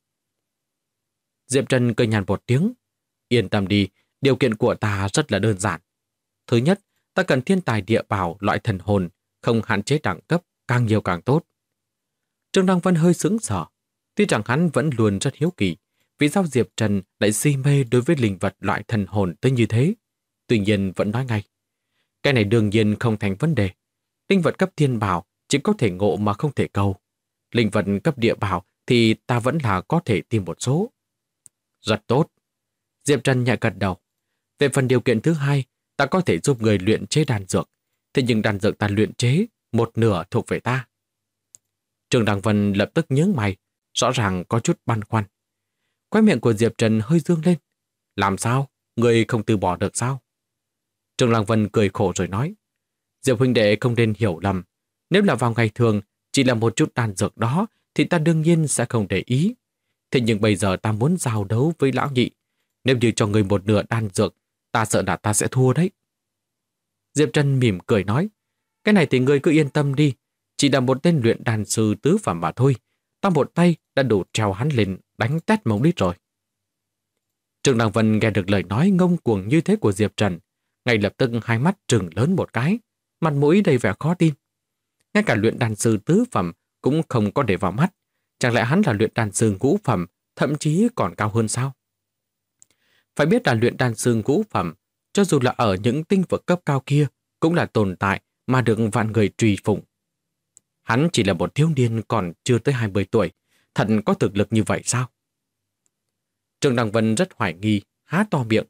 Speaker 1: Diệp Trần cười nhàn một tiếng. Yên tâm đi, điều kiện của ta rất là đơn giản. Thứ nhất, ta cần thiên tài địa bảo loại thần hồn, không hạn chế đẳng cấp, càng nhiều càng tốt. Trương Đăng Vân hơi sững sờ. Tuy rằng hắn vẫn luôn rất hiếu kỳ, vì sao Diệp Trần lại si mê đối với linh vật loại thần hồn tới như thế. Tuy nhiên vẫn nói ngay. Cái này đương nhiên không thành vấn đề. Linh vật cấp thiên bảo chỉ có thể ngộ mà không thể cầu. Linh vật cấp địa bảo thì ta vẫn là có thể tìm một số. Rất tốt. Diệp Trần nhẹ gật đầu. Về phần điều kiện thứ 2, ta có thể giúp người luyện chế đan dược. Thế nhưng đan dược ta luyện chế, 1/2 thuộc về ta. Trương Đăng Vân lập tức nhướng mày, rõ ràng có chút băn khoăn. Khóe miệng của Diệp Trần hơi dương lên. Làm sao? Người không từ bỏ được sao? Trương Lăng Vân cười khổ rồi nói. Diệp huynh đệ không nên hiểu lầm. Nếu là vào ngày thường, chỉ là một chút đan dược đó, thì ta đương nhiên sẽ không để ý. Thế nhưng bây giờ ta muốn giao đấu với lão nhị. Nếu như cho người 1/2 đan dược, ta sợ là ta sẽ thua đấy. Diệp Trần mỉm cười nói. Cái này thì ngươi cứ yên tâm đi. Chỉ là một tên luyện đan sư tứ phẩm mà thôi. Ta một tay đã đủ treo hắn lên đánh tét mông đít rồi. Trương Đăng Vân nghe được lời nói ngông cuồng như thế của Diệp Trần, ngay lập tức hai mắt trừng lớn một cái, mặt mũi đầy vẻ khó tin. Ngay cả luyện đan sư tứ phẩm cũng không có để vào mắt. Chẳng lẽ hắn là luyện đan sư ngũ phẩm, thậm chí còn cao hơn sao? Phải biết là luyện đan sư ngũ phẩm, cho dù là ở những tinh vực cấp cao kia, cũng là tồn tại mà được vạn người truy phụng. Hắn chỉ là một thiếu niên còn chưa tới 20 tuổi, thật có thực lực như vậy sao? Trương Đăng Vân rất hoài nghi, há to miệng,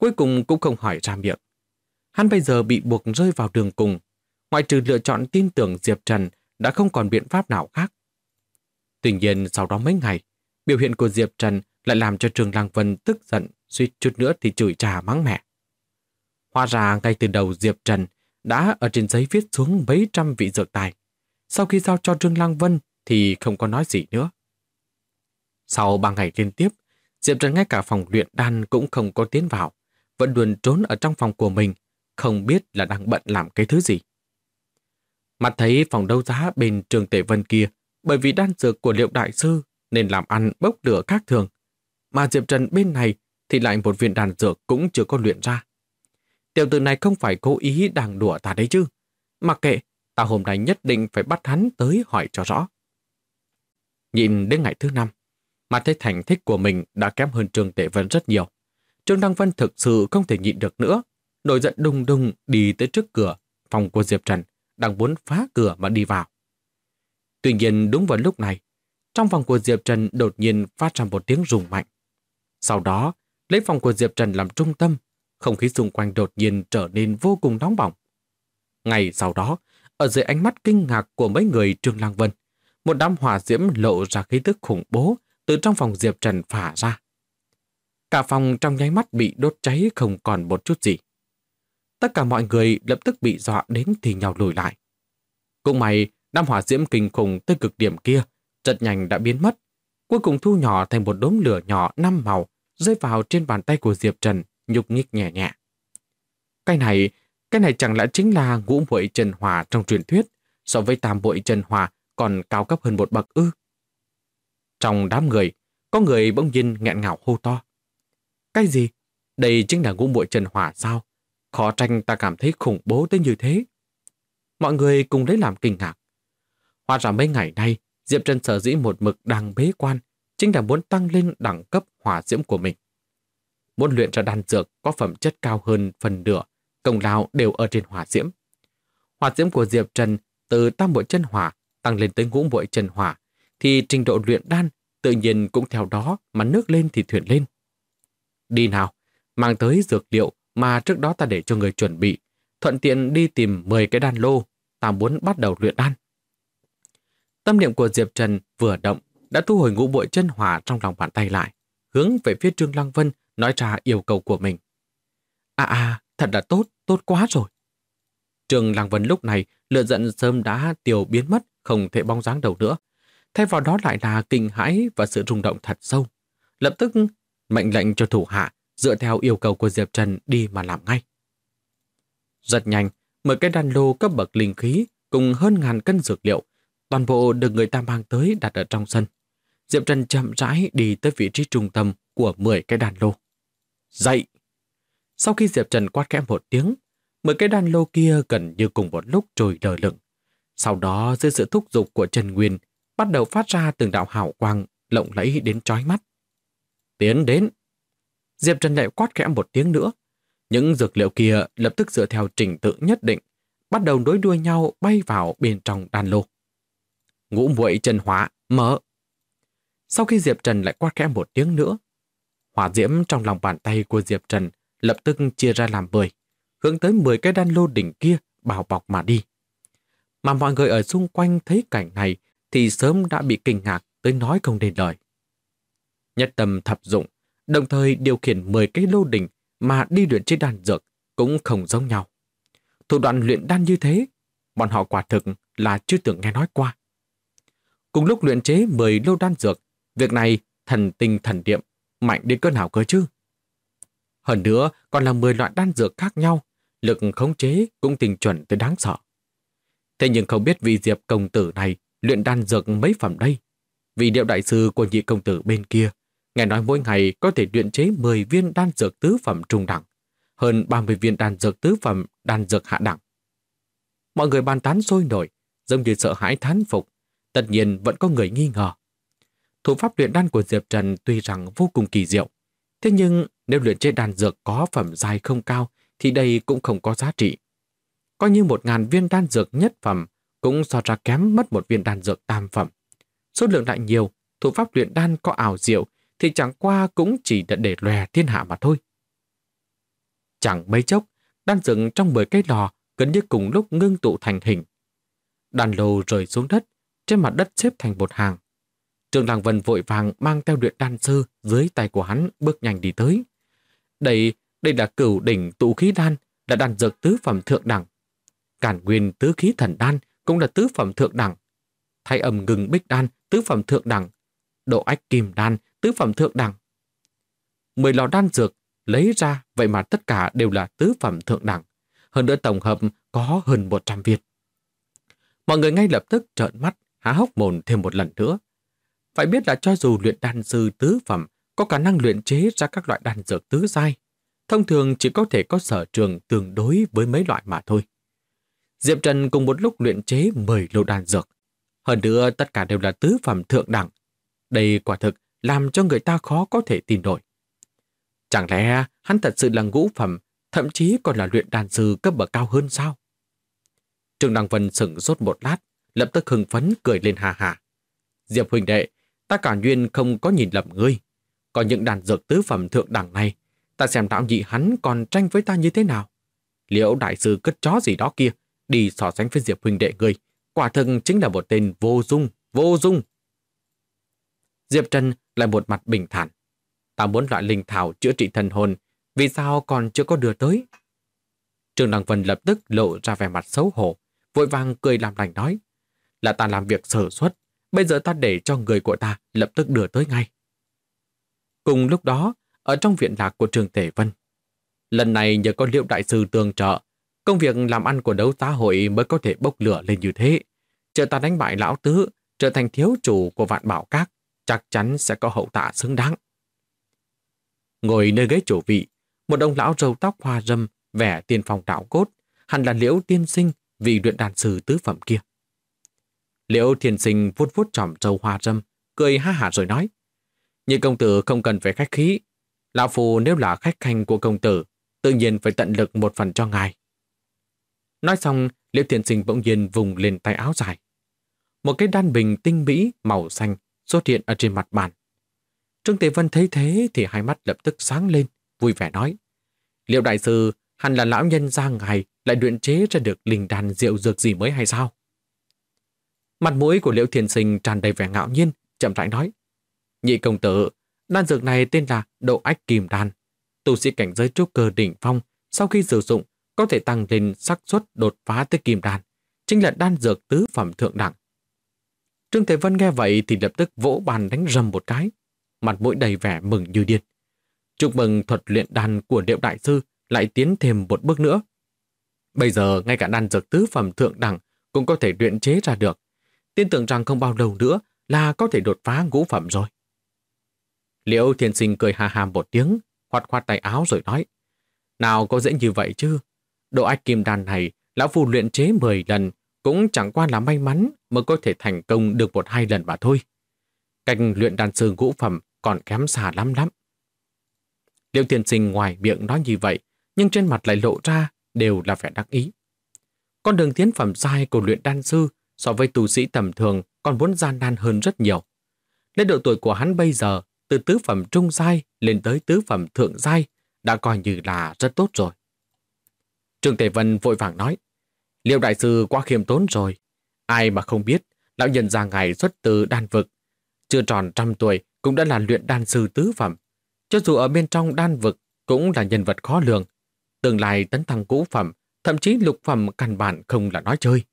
Speaker 1: cuối cùng cũng không hỏi ra miệng. Hắn bây giờ bị buộc rơi vào đường cùng, ngoại trừ lựa chọn tin tưởng Diệp Trần đã không còn biện pháp nào khác. Tuy nhiên sau đó mấy ngày, biểu hiện của Diệp Trần lại làm cho Trương Lăng Vân tức giận, suýt chút nữa thì chửi cha mắng mẹ. Hóa ra ngay từ đầu Diệp Trần đã ở trên giấy viết xuống mấy trăm vị dược tài. Sau khi giao cho Trương Lăng Vân thì không có nói gì nữa. Sau 3 ngày liên tiếp, Diệp Trần ngay cả phòng luyện đan cũng không có tiến vào, vẫn luôn trốn ở trong phòng của mình, không biết là đang bận làm cái thứ gì. Mặt thấy phòng đấu giá bên Trường Tể Vân kia, bởi vì đan dược của Liệu đại sư nên làm ăn bốc lửa khác thường, mà Diệp Trần bên này thì lại một viên đan dược cũng chưa có luyện ra. Tiểu tử này không phải cố ý đang đùa ta đấy chứ. Mặc kệ, ta hôm nay nhất định phải bắt hắn tới hỏi cho rõ. Nhìn đến ngày thứ 5, mà thấy thành tích của mình đã kém hơn Trương Tể Vân rất nhiều. Trương Đăng Vân thực sự không thể nhịn được nữa, nổi giận đùng đùng đi tới trước cửa phòng của Diệp Trần, đang muốn phá cửa mà đi vào. Tuy nhiên đúng vào lúc này, trong phòng của Diệp Trần đột nhiên phát ra một tiếng rùng mạnh. Sau đó, lấy phòng của Diệp Trần làm trung tâm, không khí xung quanh đột nhiên trở nên vô cùng nóng bỏng. Ngày sau đó, ở dưới ánh mắt kinh ngạc của mấy người Trương Lăng Vân, một đám hỏa diễm lộ ra khí tức khủng bố từ trong phòng Diệp Trần phả ra. Cả phòng trong nháy mắt bị đốt cháy không còn một chút gì. Tất cả mọi người lập tức bị dọa đến thì nhau lùi lại. Cũng may, đám hỏa diễm kinh khủng tới cực điểm kia rất nhanh đã biến mất, cuối cùng thu nhỏ thành một đốm lửa nhỏ 5 màu rơi vào trên bàn tay của Diệp Trần, nhúc nhích nhẹ nhẹ. Cái này chẳng lẽ chính là ngũ muội chân hỏa trong truyền thuyết, so với tam muội chân hỏa còn cao cấp hơn một bậc ư? Trong đám người, có người bỗng nhiên nghẹn ngào hô to. Cái gì? Đây chính là ngũ muội chân hỏa sao? Khó trách ta cảm thấy khủng bố tới như thế. Mọi người cùng lấy làm kinh ngạc. Hóa ra mấy ngày nay, Diệp Trần sở dĩ một mực đang bế quan, chính là muốn tăng lên đẳng cấp hỏa diễm của mình. Muốn luyện ra đan dược có phẩm chất cao hơn phần nửa, công lao đều ở trên hỏa diễm. Hỏa diễm của Diệp Trần từ tam muội chân hỏa tăng lên tới ngũ muội chân hỏa, thì trình độ luyện đan tự nhiên cũng theo đó mà nước lên thì thuyền lên. Đi nào, mang tới dược liệu mà trước đó ta để cho người chuẩn bị, thuận tiện đi tìm 10 cái đan lô, ta muốn bắt đầu luyện đan. Tâm niệm của Diệp Trần vừa động, đã thu hồi ngũ muội chân hỏa trong lòng bàn tay lại, hướng về phía Trương Lăng Vân nói ra yêu cầu của mình. Thật là tốt, tốt quá rồi. Trương Lăng Vân lúc này lửa giận sớm đã tiêu biến mất, không thể bóng dáng đâu nữa. Thay vào đó lại là kinh hãi và sự rung động thật sâu. Lập tức mệnh lệnh cho thủ hạ dựa theo yêu cầu của Diệp Trần đi mà làm ngay. Rất nhanh, 10 cái đan lô cấp bậc linh khí cùng hơn 1000 cân dược liệu, toàn bộ được người ta mang tới đặt ở trong sân. Diệp Trần chậm rãi đi tới vị trí trung tâm của 10 cái đan lô. Dậy! Sau khi Diệp Trần quát khẽ một tiếng, 10 cái đan lô kia gần như cùng một lúc trồi lơ lửng. Sau đó dưới sự thúc giục của Trần Nguyên, bắt đầu phát ra từng đạo hào quang lộng lẫy đến chói mắt. Tiến đến! Diệp Trần lại quát khẽ một tiếng nữa. Những dược liệu kia lập tức dựa theo trình tự nhất định, bắt đầu nối đuôi nhau bay vào bên trong đan lô. Ngũ muội chân hỏa, mở! Sau khi Diệp Trần lại quát khẽ một tiếng nữa, hỏa diễm trong lòng bàn tay của Diệp Trần lập tức chia ra làm 10, hướng tới 10 cái đan lô đỉnh kia bao bọc mà đi. Mà mọi người ở xung quanh thấy cảnh này thì sớm đã bị kinh ngạc tới nói không nên lời. Nhất tâm thập dụng, đồng thời điều khiển 10 cái lô đỉnh mà đi luyện chế đan dược cũng không giống nhau. Thủ đoạn luyện đan như thế, bọn họ quả thực là chưa từng nghe nói qua. Cùng lúc luyện chế 10 lô đan dược, việc này thần tinh thần điệm, mạnh đến cỡ nào cơ chứ? Hơn nữa còn là 10 loại đan dược khác nhau, lực khống chế cũng tinh chuẩn tới đáng sợ. Thế nhưng không biết vị Diệp công tử này luyện đan dược mấy phẩm đây? Vị Điệu đại sư của Nhị công tử bên kia, nghe nói mỗi ngày có thể luyện chế 10 viên đan dược tứ phẩm trung đẳng, hơn 30 viên đan dược tứ phẩm đan dược hạ đẳng. Mọi người bàn tán sôi nổi, giống như sợ hãi thán phục, tất nhiên vẫn có người nghi ngờ. Thủ pháp luyện đan của Diệp Trần tuy rằng vô cùng kỳ diệu, thế nhưng nếu luyện chế đan dược có phẩm giai không cao thì đây cũng không có giá trị. Coi như 1000 viên đan dược nhất phẩm cũng so ra kém mất một viên đan dược tam phẩm. Số lượng lại nhiều, thủ pháp luyện đan có ảo diệu thì chẳng qua cũng chỉ để lòe thiên hạ mà thôi. Chẳng mấy chốc, đan dược trong 10 cái lò gần như cùng lúc ngưng tụ thành hình. Đan lô rơi xuống đất, trên mặt đất xếp thành một hàng. Trương Lăng Vân vội vàng mang theo luyện đan sư dưới tay của hắn bước nhanh đi tới. Đây là Cửu đỉnh tụ khí đan, là đan dược tứ phẩm thượng đẳng. Cản nguyên tứ khí thần đan cũng là tứ phẩm thượng đẳng. Thái âm ngừng bích đan tứ phẩm thượng đẳng. Độ ách kim đan tứ phẩm thượng đẳng. 10 lò đan dược lấy ra, vậy mà tất cả đều là tứ phẩm thượng đẳng. Hơn nữa tổng hợp có hơn 100 viên. Mọi người ngay lập tức trợn mắt, há hốc mồm thêm một lần nữa. Phải biết là cho dù luyện đan sư tứ phẩm có khả năng luyện chế ra các loại đan dược tứ giai, thông thường chỉ có thể có sở trường tương đối với mấy loại mà thôi. Diệp Trần cùng một lúc luyện chế 10 lô đan dược. Hơn nữa tất cả đều là tứ phẩm thượng đẳng. Đây quả thực làm cho người ta khó có thể tin nổi. Chẳng lẽ hắn thật sự là ngũ phẩm, thậm chí còn là luyện đan sư cấp bậc cao hơn sao? Trương Đăng Vân sững sốt một lát, lập tức hưng phấn cười lên hà hà. Diệp huynh đệ, ta cả duyên không có nhìn lầm ngươi. Có những đan dược tứ phẩm thượng đẳng này, ta xem đạo nhị hắn còn tranh với ta như thế nào. Liễu đại sư cất chó gì đó kia, đi so sánh với Diệp huynh đệ ngươi, quả thực chính là một tên vô dung, vô dung. Diệp Trần lại một mặt bình thản. Ta muốn loại linh thảo chữa trị thần hồn, vì sao còn chưa có đưa tới? Trương Đăng Vân lập tức lộ ra vẻ mặt xấu hổ, vội vàng cười làm lành nói. Là ta làm việc sở suất, bây giờ ta để cho người của ta lập tức đưa tới ngay. Cùng lúc đó, ở trong viện lạc của Trương Tề Vân, lần này nhờ có Liễu đại sư tương trợ, công việc làm ăn của đấu giá hội mới có thể bốc lửa lên như thế. Chờ ta đánh bại lão tứ, trở thành thiếu chủ của Vạn Bảo Các, chắc chắn sẽ có hậu tạ xứng đáng. Ngồi nơi ghế chủ vị, một ông lão râu tóc hoa râm, vẻ tiên phong đạo cốt, hẳn là Liễu tiên sinh, vị luyện đan sư tứ phẩm kia. Liễu tiên sinh vuốt vuốt chòm râu hoa râm, cười ha hả rồi nói: Nhị công tử không cần phải khách khí, lão phu nếu là khách khanh của công tử, tự nhiên phải tận lực một phần cho ngài. Nói xong, Liễu tiên sinh bỗng nhiên vùng lên tay áo dài. Một cái đan bình tinh mỹ màu xanh xuất hiện ở trên mặt bàn. Trương Tề Vân thấy thế thì hai mắt lập tức sáng lên, vui vẻ nói: Liễu đại sư, hẳn là lão nhân gia ngài lại luyện chế ra được linh đan diệu dược gì mới hay sao? Mặt mũi của Liễu Thiên Sinh tràn đầy vẻ ngạo nhiên, chậm rãi nói: Nhị công tử, đan dược này tên là Độ Ách Kim Đan. Tu sĩ cảnh giới trúc cơ đỉnh phong sau khi sử dụng có thể tăng lên xác suất đột phá tới kim đan, chính là đan dược tứ phẩm thượng đẳng. Trương Thế Vân nghe vậy thì lập tức vỗ bàn đánh rầm một cái, mặt mũi đầy vẻ mừng như điên. Chúc mừng thuật luyện đan của Liễu đại sư lại tiến thêm một bước nữa. Bây giờ ngay cả đan dược tứ phẩm thượng đẳng cũng có thể luyện chế ra được. Tin tưởng rằng không bao lâu nữa là có thể đột phá ngũ phẩm rồi. Liễu Thiên Sinh cười hà hà một tiếng, khoát khoát tay áo rồi nói: Nào có dễ như vậy chứ? Độ Ách Kim Đan này lão phu luyện chế 10 lần cũng chẳng qua là may mắn mới có thể thành công được 1-2 lần mà thôi. Cách luyện đan sư ngũ phẩm còn kém xa lắm lắm. Liễu Thiên Sinh ngoài miệng nói như vậy, nhưng trên mặt lại lộ ra đều là vẻ đắc ý. Con đường tiến phẩm giai của luyện đan sư so với tu sĩ tầm thường còn muốn gian nan hơn rất nhiều. Lên độ tuổi của hắn bây giờ, từ tứ phẩm trung giai lên tới tứ phẩm thượng giai đã coi như là rất tốt rồi. Trương Tề Vân vội vàng nói: Liễu đại sư quá khiêm tốn rồi. Ai mà không biết, lão nhân gia ngài xuất từ đan vực. Chưa tròn 100 tuổi cũng đã là luyện đan sư tứ phẩm. Cho dù ở bên trong đan vực cũng là nhân vật khó lường. Tương lai tấn thăng ngũ phẩm, thậm chí lục phẩm căn bản không là nói chơi.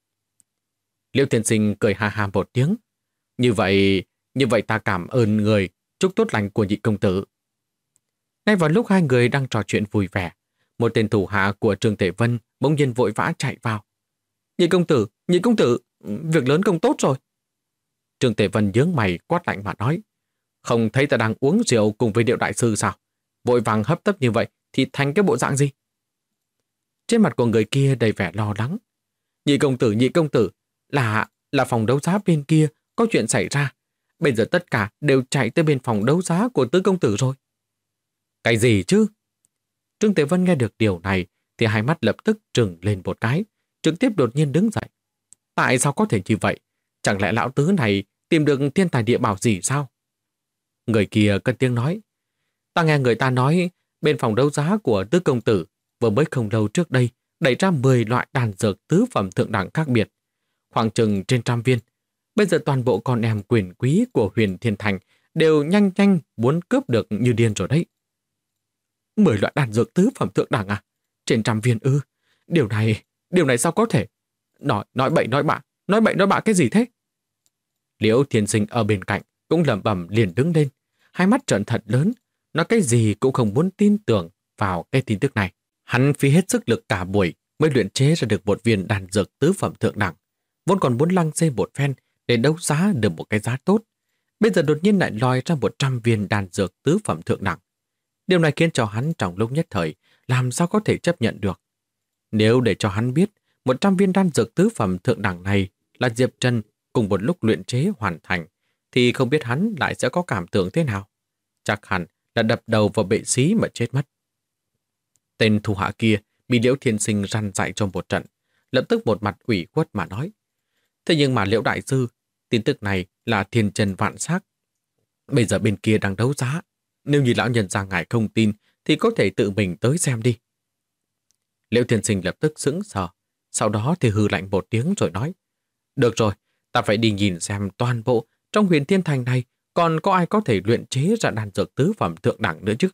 Speaker 1: Liễu Tiên Sinh cười ha ha một tiếng. Như vậy ta cảm ơn người, chúc tốt lành của nhị công tử. Ngay vào lúc hai người đang trò chuyện vui vẻ, một tên thủ hạ của Trương Tề Vân bỗng nhiên vội vã chạy vào. Nhị công tử, việc lớn không tốt rồi. Trương Tề Vân nhướng mày quát lạnh mà nói: Không thấy ta đang uống rượu cùng với Liễu đại sư sao? Vội vàng hấp tấp như vậy thì thành cái bộ dạng gì? Trên mặt của người kia đầy vẻ lo lắng. Nhị công tử, là phòng đấu giá bên kia có chuyện xảy ra. Bây giờ tất cả đều chạy tới bên phòng đấu giá của tứ công tử rồi. Cái gì chứ? Trương Tế Vân nghe được điều này thì hai mắt lập tức trừng lên một cái, trực tiếp đột nhiên đứng dậy. Tại sao có thể như vậy? Chẳng lẽ lão tứ này tìm được thiên tài địa bảo gì sao? Người kia cất tiếng nói: Ta nghe người ta nói Bên phòng đấu giá của Tứ công tử vừa mới không lâu trước đây đẩy ra 10 loại đan dược tứ phẩm thượng đẳng khác biệt, khoảng chừng trên 100 viên. Bây giờ toàn bộ con em quyền quý của Huyền Thiên Thành đều nhanh nhanh muốn cướp được như điên rồi đấy. 10 loại đan dược tứ phẩm thượng đẳng à? Trên 100 viên ư? Điều này sao có thể? Nói bậy nói bạ cái gì thế? Liễu Thiên Sinh ở bên cạnh cũng lẩm bẩm liền đứng lên, hai mắt trợn thật lớn, nói cái gì cũng không muốn tin tưởng vào cái tin tức này. Hắn phí hết sức lực cả buổi mới luyện chế ra được một viên đan dược tứ phẩm thượng đẳng, vốn còn muốn lăng xê một phen để đấu giá được một cái giá tốt. Bây giờ đột nhiên lại lòi ra 100 viên đan dược tứ phẩm thượng đẳng. Điều này khiến cho hắn trong lúc nhất thời làm sao có thể chấp nhận được. Nếu để cho hắn biết 100 viên đan dược tứ phẩm thượng đẳng này là Diệp Trần cùng một lúc luyện chế hoàn thành, thì không biết hắn lại sẽ có cảm tưởng thế nào. Chắc hẳn là đập đầu vào bệ xí mà chết mất. Tên thủ hạ kia bị Liễu Thiên Sinh răn dạy trong một trận, lập tức một mặt ủy khuất mà nói. Thế nhưng mà Liễu đại sư, tin tức này là thiên trần vạn xác. Bây giờ bên kia đang đấu giá, nếu như lão nhân gia ngài không tin thì có thể tự mình tới xem đi. Liễu Thiên Sinh lập tức sững sờ, sau đó thì hừ lạnh một tiếng rồi nói. Được rồi, ta phải đi nhìn xem toàn bộ trong Huyền Thiên Thành này còn có ai có thể luyện chế ra đan dược tứ phẩm thượng đẳng nữa chứ.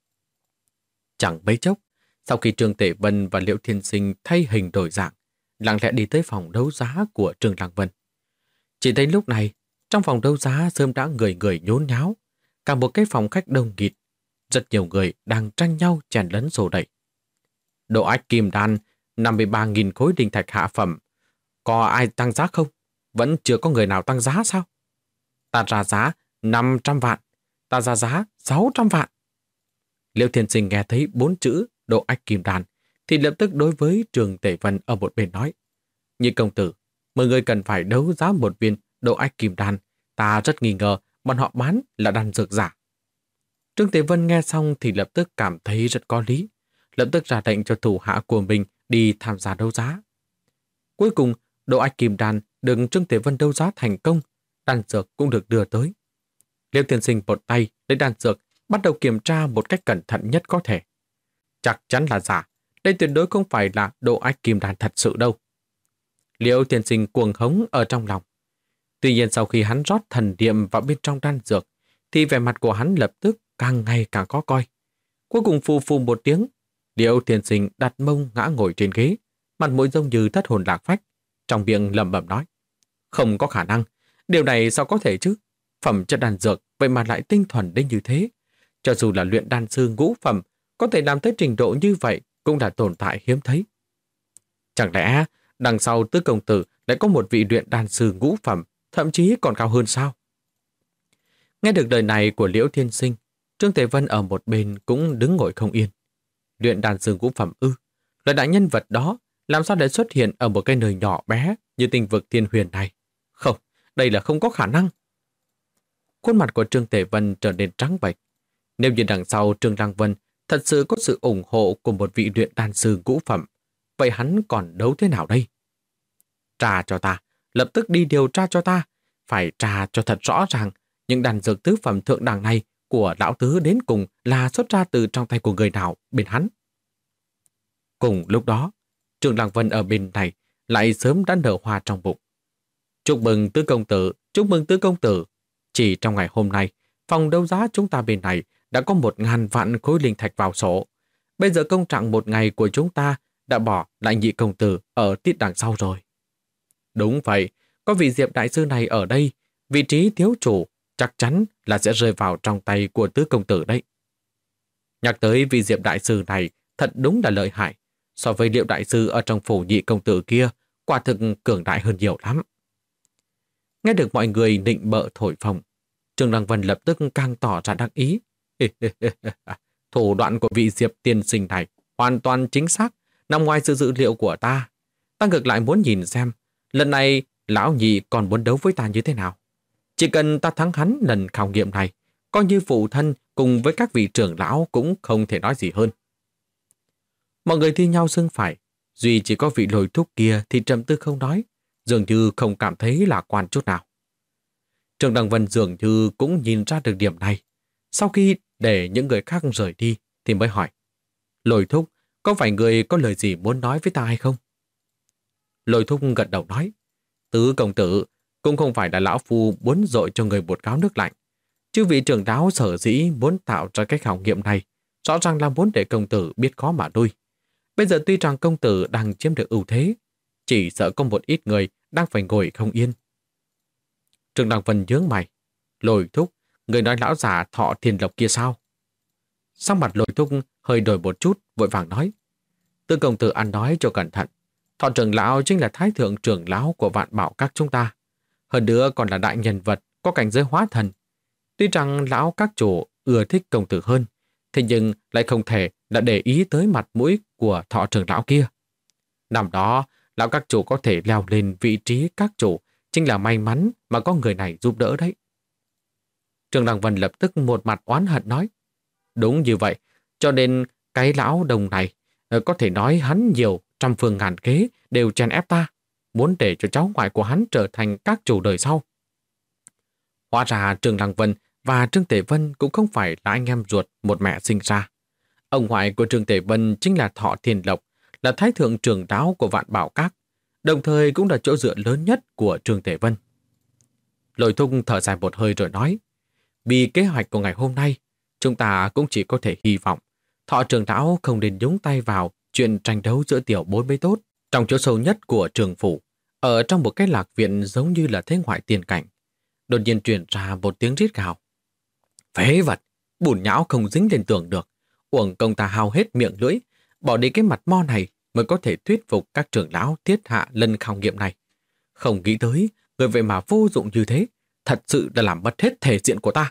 Speaker 1: Chẳng mấy chốc, sau khi Trương Tể Vân và Liễu Thiên Sinh thay hình đổi dạng, lặng lẽ đi tới phòng đấu giá của Trương Lăng Vân. Chỉ thấy lúc này, trong phòng đấu giá sớm đã người người nhốn nháo, cả một cái phòng khách đông nghịt, rất nhiều người đang tranh nhau chèn lấn sổ đẩy. Độ ách kim đan 53.000 khối linh thạch hạ phẩm, có ai tăng giá không? Vẫn chưa có người nào tăng giá sao? Ta ra giá 500 vạn, ta ra giá 600 vạn. Liễu Thiên Sinh nghe thấy 4 chữ độ ách kim đan thì lập tức đối với Trương Tể Vân ở một bên nói. Nhị công tử, mọi người cần phải đấu giá một viên độ ách kim đan, ta rất nghi ngờ bọn họ bán là đan dược giả. Trương Tể Vân nghe xong thì lập tức cảm thấy rất có lý, lập tức ra lệnh cho thủ hạ của mình đi tham gia đấu giá. Cuối cùng, độ ách kim đan được Trương Tể Vân đấu giá thành công, đan dược cũng được đưa tới. Liễu Thiên Sinh một tay lấy đan dược, bắt đầu kiểm tra một cách cẩn thận nhất có thể. Chắc chắn là giả, đây tuyệt đối không phải là độ ách kim đan thật sự đâu. Liễu Thiên Sinh cuồng hống ở trong lòng. Tuy nhiên sau khi hắn rót thần niệm vào bên trong đan dược, thì vẻ mặt của hắn lập tức càng ngày càng khó coi. Cuối cùng phù phù một tiếng, Liễu Thiên Sinh đặt mông ngã ngồi trên ghế, mặt mũi giống như thất hồn lạc phách, trong miệng lẩm bẩm nói. Không có khả năng, điều này sao có thể chứ? Phẩm chất đan dược vậy mà lại tinh thuần đến như thế. Cho dù là luyện đan sư ngũ phẩm, có thể làm tới trình độ như vậy cũng là tồn tại hiếm thấy. Chẳng lẽ đằng sau Tứ công tử lại có một vị luyện đan sư ngũ phẩm, thậm chí còn cao hơn sao? Nghe được lời này của Liễu Thiên Sinh, Trương Tể Vân ở một bên cũng đứng ngồi không yên. Luyện đan sư ngũ phẩm ư? Loại đại nhân vật đó làm sao lại xuất hiện ở một cái nơi nhỏ bé như tinh vực Thiên Huyền này? Không, đây là không có khả năng. Khuôn mặt của Trương Tể Vân trở nên trắng bệch. Nếu như đằng sau Trương Lăng Vân thật sự có sự ủng hộ của một vị luyện đan sư ngũ phẩm, vậy hắn còn đấu thế nào đây? Tra cho ta, lập tức đi điều tra cho ta. Phải tra cho thật rõ ràng những đan dược tứ phẩm thượng đẳng này của lão tứ đến cùng là xuất ra từ trong tay của người nào bên hắn. Cùng lúc đó, Trương Lăng Vân ở bên này lại sớm đã nở hoa trong bụng. Chúc mừng Tứ công tử, chúc mừng Tứ công tử. Chỉ trong ngày hôm nay, phòng đấu giá chúng ta bên này đã có 1.000 vạn khối linh thạch vào sổ. Bây giờ công trạng một ngày của chúng ta đã bỏ lại Nhị công tử ở tiết đằng sau rồi. Đúng vậy, có vị Diệp đại sư này ở đây, vị trí thiếu chủ chắc chắn là sẽ rơi vào trong tay của Tứ công tử đấy. Nhắc tới vị Diệp đại sư này thật đúng là lợi hại. So với Liễu đại sư ở trong phủ Nhị công tử kia, quả thực cường đại hơn nhiều lắm. Nghe được mọi người nịnh bợ thổi phồng, Trương Lăng Vân lập tức càng tỏ ra đắc ý. Thủ đoạn của vị Diệp tiên sinh này hoàn toàn chính xác, nằm ngoài sự dự liệu của ta. Ta ngược lại muốn nhìn xem, lần này lão Nhị còn muốn đấu với ta như thế nào. Chỉ cần ta thắng hắn lần khảo nghiệm này, coi như phụ thân cùng với các vị trưởng lão cũng không thể nói gì hơn. Mọi người thi nhau xưng phải, duy chỉ có vị Lôi thúc kia thì trầm tư không nói, dường như không cảm thấy lạc quan chút nào. Trương Đăng Vân dường như cũng nhìn ra được điểm này. Sau khi để những người khác rời đi, thì mới hỏi. Lôi thúc, có phải người có lời gì muốn nói với ta hay không? Lôi thúc gật đầu nói. Tứ công tử, cũng không phải là lão phu muốn dội cho người một gáo nước lạnh. Chứ vị trưởng giáo sở dĩ muốn tạo ra cái khảo nghiệm này, rõ ràng là muốn để công tử biết khó mà lui. Bây giờ tuy rằng công tử đang chiếm được ưu thế, chỉ sợ có một ít người đang phải ngồi không yên. Trương Đăng Vân nhướng mày. Lôi thúc, người nói lão giả Thọ Thiên Lộc kia sao? Sắc mặt Lôi thúc hơi đổi một chút, vội vàng nói. Tư công tử ăn nói cho cẩn thận. Thọ trưởng lão chính là thái thượng trưởng lão của Vạn Bảo các chúng ta. Hơn nữa còn là đại nhân vật có cảnh giới hóa thần. Tuy rằng lão các chủ ưa thích công tử hơn, thế nhưng lại không thể là để ý tới mặt mũi của Thọ trưởng lão kia. Năm đó, lão các chủ có thể leo lên vị trí các chủ, chính là may mắn mà có người này giúp đỡ đấy. Trương Đăng Vân lập tức một mặt oán hận nói. Đúng như vậy, cho nên cái lão đồng này có thể nói hắn nhiều trăm phương ngàn kế đều chèn ép ta, muốn để cho cháu ngoại của hắn trở thành các chủ đời sau. Hóa ra Trương Đăng Vân và Trương Tề Vân cũng không phải là anh em ruột một mẹ sinh ra. Ông ngoại của Trương Tề Vân chính là Thọ Thiên Lộc, là thái thượng trưởng lão của Vạn Bảo Các, đồng thời cũng là chỗ dựa lớn nhất của Trương Tề Vân. Lôi thúc thở dài một hơi rồi nói, vì kế hoạch của ngày hôm nay, chúng ta cũng chỉ có thể hy vọng Thọ trưởng lão không nên nhúng tay vào chuyện tranh đấu giữa tiểu bối mới tốt. Trong chỗ sâu nhất của trường phủ, ở trong một cái lạc viện giống như là thế ngoại tiền cảnh, đột nhiên truyền ra một tiếng rít gào. Phế vật, bùn nhão không dính lên tường được, uổng công ta hao hết miệng lưỡi, bỏ đi cái mặt mo này mới có thể thuyết phục các trưởng lão thiết hạ lần khảo nghiệm này. Không nghĩ tới, người vậy mà vô dụng như thế, thật sự đã làm mất hết thể diện của ta.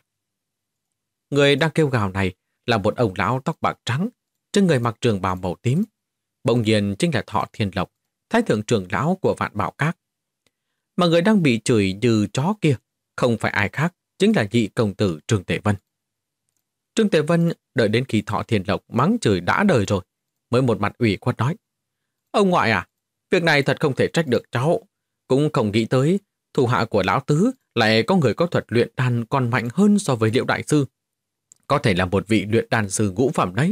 Speaker 1: Người đang kêu gào này là một ông lão tóc bạc trắng, trên người mặc trường bào màu tím. Bỗng nhiên chính là Thọ Thiên Lộc, thái thượng trưởng lão của Vạn Bảo Các. Mà người đang bị chửi như chó kia không phải ai khác, chính là nhị công tử Trương Tề Vân. Trương Tề Vân đợi đến khi Thọ Thiên Lộc mắng chửi đã đời rồi, mới một mặt ủy khuất nói. Ông ngoại à, việc này thật không thể trách được cháu. Cũng không nghĩ tới, thủ hạ của lão tứ lại có người có thuật luyện đan còn mạnh hơn so với Liễu đại sư. Có thể là một vị luyện đan sư ngũ phẩm đấy.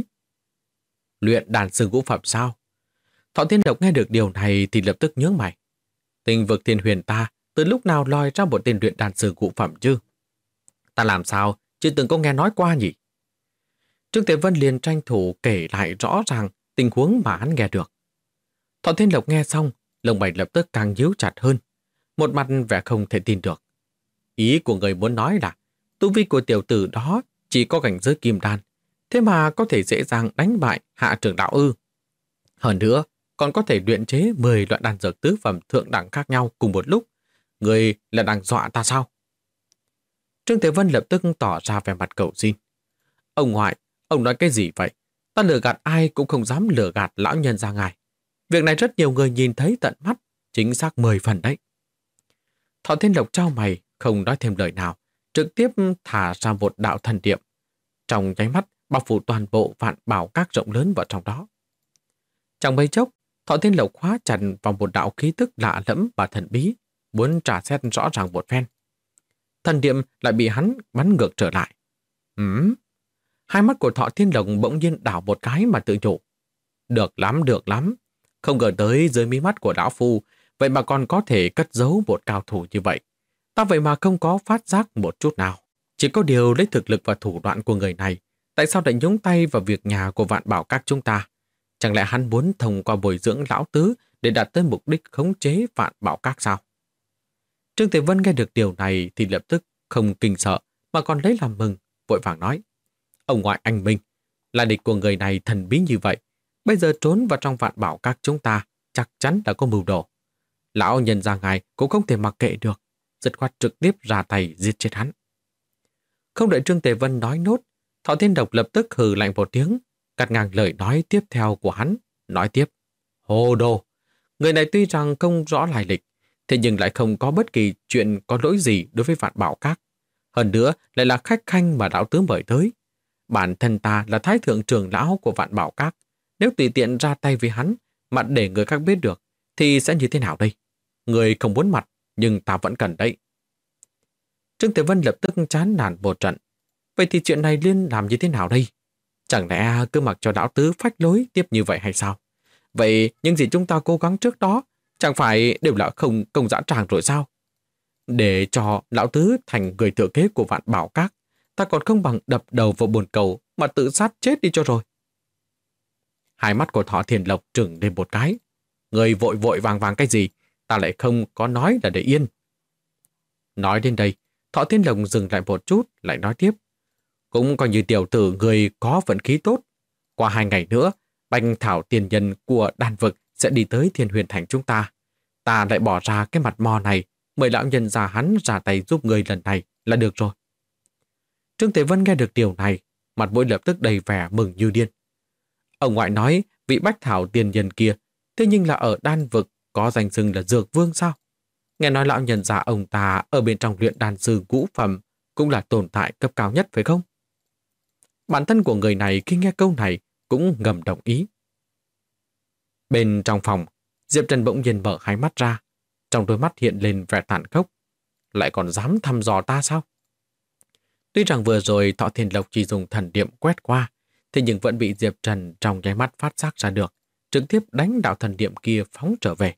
Speaker 1: Luyện đan sư ngũ phẩm sao? Thọ Thiên Lộc nghe được điều này thì lập tức nhướng mày. Tinh vực thiên huyền ta từ lúc nào lòi ra một tên luyện đan sư ngũ phẩm chứ? Ta làm sao chưa từng có nghe nói qua nhỉ? Trương Tề Vân liền tranh thủ kể lại rõ ràng tình huống mà hắn nghe được. Thọ Thiên Lộc nghe xong, lông mày lập tức càng nhíu chặt hơn, một mặt vẻ không thể tin được. Ý của người muốn nói là tu vi của tiểu tử đó chỉ có cảnh giới kim đan, thế mà có thể dễ dàng đánh bại hạ trưởng đạo ư? Hơn nữa, còn có thể luyện chế 10 loại đan dược tứ phẩm thượng đẳng khác nhau cùng một lúc. Người là đang dọa ta sao? Trương Thế Vân lập tức tỏ ra vẻ mặt cầu xin. Ông ngoại, ông nói cái gì vậy? Ta lừa gạt ai cũng không dám lừa gạt lão nhân ra ngài. Việc này rất nhiều người nhìn thấy tận mắt, chính xác 10 phần đấy. Thọ Thiên Lộc trao mày, không nói thêm lời nào, trực tiếp thả ra một đạo thần niệm. Trong nháy mắt, bao phủ toàn bộ Vạn Bảo Các rộng lớn vào trong đó. Trong mấy chốc, Thọ Thiên Lộc khóa chặt vào một đạo khí tức lạ lẫm và thần bí, muốn trả xét rõ ràng một phen. Thần niệm lại bị hắn bắn ngược trở lại. Hai mắt của Thọ Thiên Lộc bỗng nhiên đảo một cái mà tự nhủ. Được lắm, được lắm. Không ngờ tới dưới mí mắt của lão phu, vậy mà còn có thể cất giấu một cao thủ như vậy. Ta vậy mà không có phát giác một chút nào. Chỉ có điều lấy thực lực và thủ đoạn của người này, tại sao lại nhúng tay vào việc nhà của Vạn Bảo Các chúng ta? Chẳng lẽ hắn muốn thông qua bồi dưỡng lão tứ để đạt tới mục đích khống chế Vạn Bảo Các sao? Trương Tề Vân nghe được điều này thì lập tức không kinh sợ mà còn lấy làm mừng, vội vàng nói. Ông ngoại anh Minh, là địch của người này thần bí như vậy, bây giờ trốn vào trong Vạn Bảo Các chúng ta chắc chắn đã có mưu đồ. Lão nhân ra ngài cũng không thể mặc kệ được, dứt khoát trực tiếp ra tay giết chết hắn. Không đợi Trương Tề Vân nói nốt, Thọ Thiên Độc lập tức hừ lạnh một tiếng, cắt ngang lời nói tiếp theo của hắn, nói tiếp. Hồ đồ! Người này tuy rằng không rõ lai lịch, thế nhưng lại không có bất kỳ chuyện có lỗi gì đối với Vạn Bảo Các. Hơn nữa lại là khách khanh mà lão tứ mời tới. Bản thân ta là thái thượng trưởng lão của Vạn Bảo Các. Nếu tùy tiện ra tay với hắn mà để người khác biết được, thì sẽ như thế nào đây? Người không muốn mặt, nhưng ta vẫn cần đấy. Trương Tề Vân lập tức chán nản một trận. Vậy thì chuyện này liên làm như thế nào đây? Chẳng lẽ cứ mặc cho lão tứ phách lối tiếp như vậy hay sao? Vậy những gì chúng ta cố gắng trước đó chẳng phải đều là không công dã tràng rồi sao? Để cho lão tứ thành người thừa kế của Vạn Bảo Các, ta còn không bằng đập đầu vào bồn cầu mà tự sát chết đi cho rồi. Hai mắt của Thọ Thiên Lộc trừng lên một cái. Người vội vội vàng vàng cái gì? Ta lại không có nói là để yên. Nói đến đây, Thọ Thiên Lộc dừng lại một chút, lại nói tiếp. Cũng coi như tiểu tử người có vận khí tốt. Qua 2 ngày nữa, Bạch Thảo tiền nhân của đan vực sẽ đi tới Thiên Huyền Thành chúng ta. Ta lại bỏ ra cái mặt mò này, mời lão nhân già hắn ra tay giúp người lần này là được rồi. Trương Tế Vân nghe được điều này, mặt mũi lập tức đầy vẻ mừng như điên. Ông ngoại nói vị Bách Thảo tiền nhân kia, thế nhưng là ở đan vực có danh xưng là Dược Vương sao? Nghe nói lão nhân già ông ta ở bên trong luyện đan sư ngũ phẩm cũng là tồn tại cấp cao nhất phải không? Bản thân của người này khi nghe câu này cũng ngầm đồng ý. Bên trong phòng, Diệp Trần bỗng nhiên mở hai mắt ra, trong đôi mắt hiện lên vẻ tàn khốc. Lại còn dám thăm dò ta sao? Tuy rằng vừa rồi Thọ Thiên Lộc chỉ dùng thần niệm quét qua, thế nhưng vẫn bị Diệp Trần trong nháy mắt phát giác ra được, trực tiếp đánh đạo thần niệm kia phóng trở về.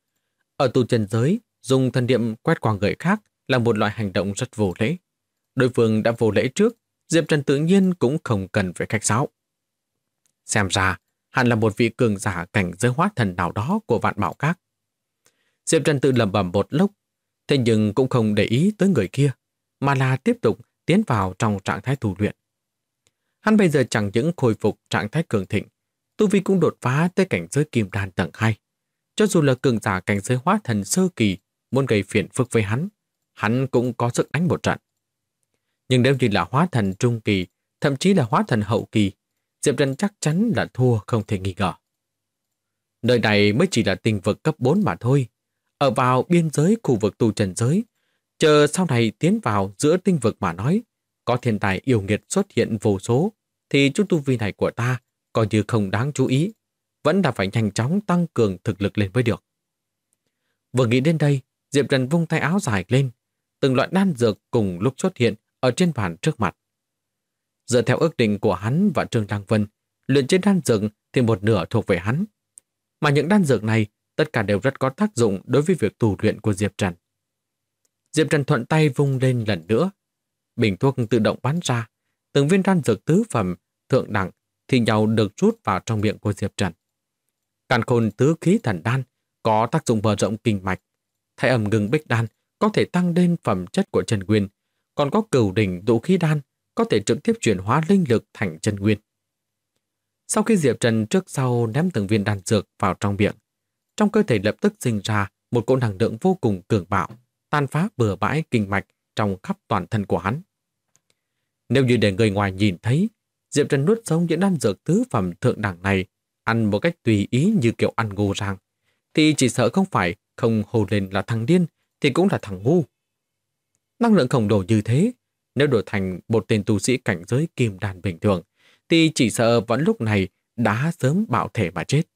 Speaker 1: Ở tu chân giới, dùng thần niệm quét qua người khác là một loại hành động rất vô lễ. Đối phương đã vô lễ trước, Diệp Trần tự nhiên cũng không cần phải khách sáo. Xem ra, hẳn là một vị cường giả cảnh giới hóa thần nào đó của Vạn Bảo Các. Diệp Trần tự lẩm bẩm một lúc, thế nhưng cũng không để ý tới người kia, mà là tiếp tục tiến vào trong trạng thái tu luyện. Hắn bây giờ chẳng những khôi phục trạng thái cường thịnh, tu vi cũng đột phá tới cảnh giới kim đan tầng 2. Cho dù là cường giả cảnh giới hóa thần sơ kỳ muốn gây phiền phức với hắn cũng có sức đánh một trận. Nhưng nếu như là hóa thần trung kỳ, thậm chí là hóa thần hậu kỳ, Diệp Trần chắc chắn là thua không thể nghi ngờ. Nơi này mới chỉ là tinh vực cấp 4 mà thôi, ở vào biên giới khu vực tu trần giới, chờ sau này tiến vào giữa tinh vực mà nói, có thiên tài yêu nghiệt xuất hiện vô số, thì chút tu vi này của ta coi như không đáng chú ý, vẫn là phải nhanh chóng tăng cường thực lực lên mới được. Vừa nghĩ đến đây, Diệp Trần vung tay áo dài lên, từng loại đan dược cùng lúc xuất hiện ở trên bàn trước mặt. Dựa theo ước định của hắn và Trương Lăng Vân, luyện chế đan dược thì một nửa thuộc về hắn. Mà những đan dược này tất cả đều rất có tác dụng đối với việc tu luyện của Diệp Trần. Diệp Trần thuận tay vung lên lần nữa. Bình thuốc tự động bắn ra, từng viên đan dược tứ phẩm, thượng đẳng thì nhau được rút vào trong miệng của Diệp Trần. Càn Khôn tứ khí thần đan có tác dụng mở rộng kinh mạch. Thái Âm ngưng bích đan có thể tăng lên phẩm chất của chân nguyên, còn có Cửu đỉnh tụ khí đan có thể trực tiếp chuyển hóa linh lực thành chân nguyên. Sau khi Diệp Trần trước sau ném từng viên đan dược vào trong miệng, trong cơ thể lập tức sinh ra một cỗ năng lượng vô cùng cường bạo, tan phá bừa bãi kinh mạch trong khắp toàn thân của hắn. Nếu như để người ngoài nhìn thấy, Diệp Trần nuốt sống những đan dược tứ phẩm thượng đẳng này, ăn một cách tùy ý như kiểu ăn ngô rang, thì chỉ sợ không phải không hô lên là thằng điên, thì cũng là thằng ngu. Năng lượng khổng lồ như thế, nếu đổi thành một tên tu sĩ cảnh giới kim đan bình thường, thì chỉ sợ vẫn lúc này đã sớm bạo thể mà chết.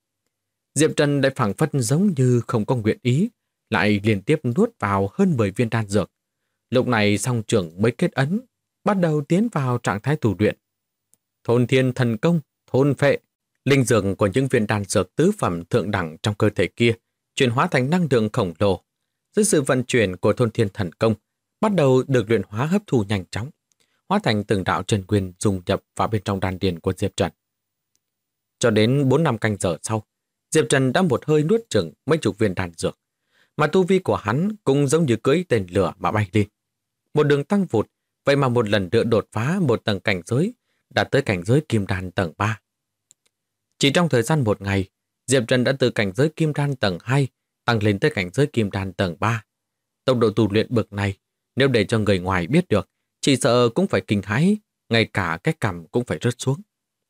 Speaker 1: Diệp Trần lại phảng phất giống như không có nguyện ý, lại liên tiếp nuốt vào hơn 10 viên đan dược. Lúc này song trưởng mới kết ấn, bắt đầu tiến vào trạng thái tu luyện. Thôn thiên thần công, thôn phệ, linh dược của những viên đan dược tứ phẩm thượng đẳng trong cơ thể kia chuyển hóa thành năng lượng khổng lồ. Dưới sự vận chuyển của thôn thiên thần công, bắt đầu được luyện hóa hấp thu nhanh chóng, hóa thành từng đạo chân nguyên dung nhập vào bên trong đan điền của Diệp Trần. Cho đến 4-5 canh giờ sau, Diệp Trần đã một hơi nuốt chửng mấy chục viên đan dược, mà tu vi của hắn cũng giống như cưỡi tên lửa mà bay lên. Một đường tăng vụt, vậy mà một lần nữa đột phá một tầng cảnh giới, đạt tới cảnh giới kim đan tầng 3. Chỉ trong thời gian một ngày, Diệp Trần đã từ cảnh giới kim đan tầng 2 tăng lên tới cảnh giới kim đan tầng 3. Tốc độ tu luyện bậc này, nếu để cho người ngoài biết được, chỉ sợ cũng phải kinh hãi, ngay cả cái cằm cũng phải rớt xuống.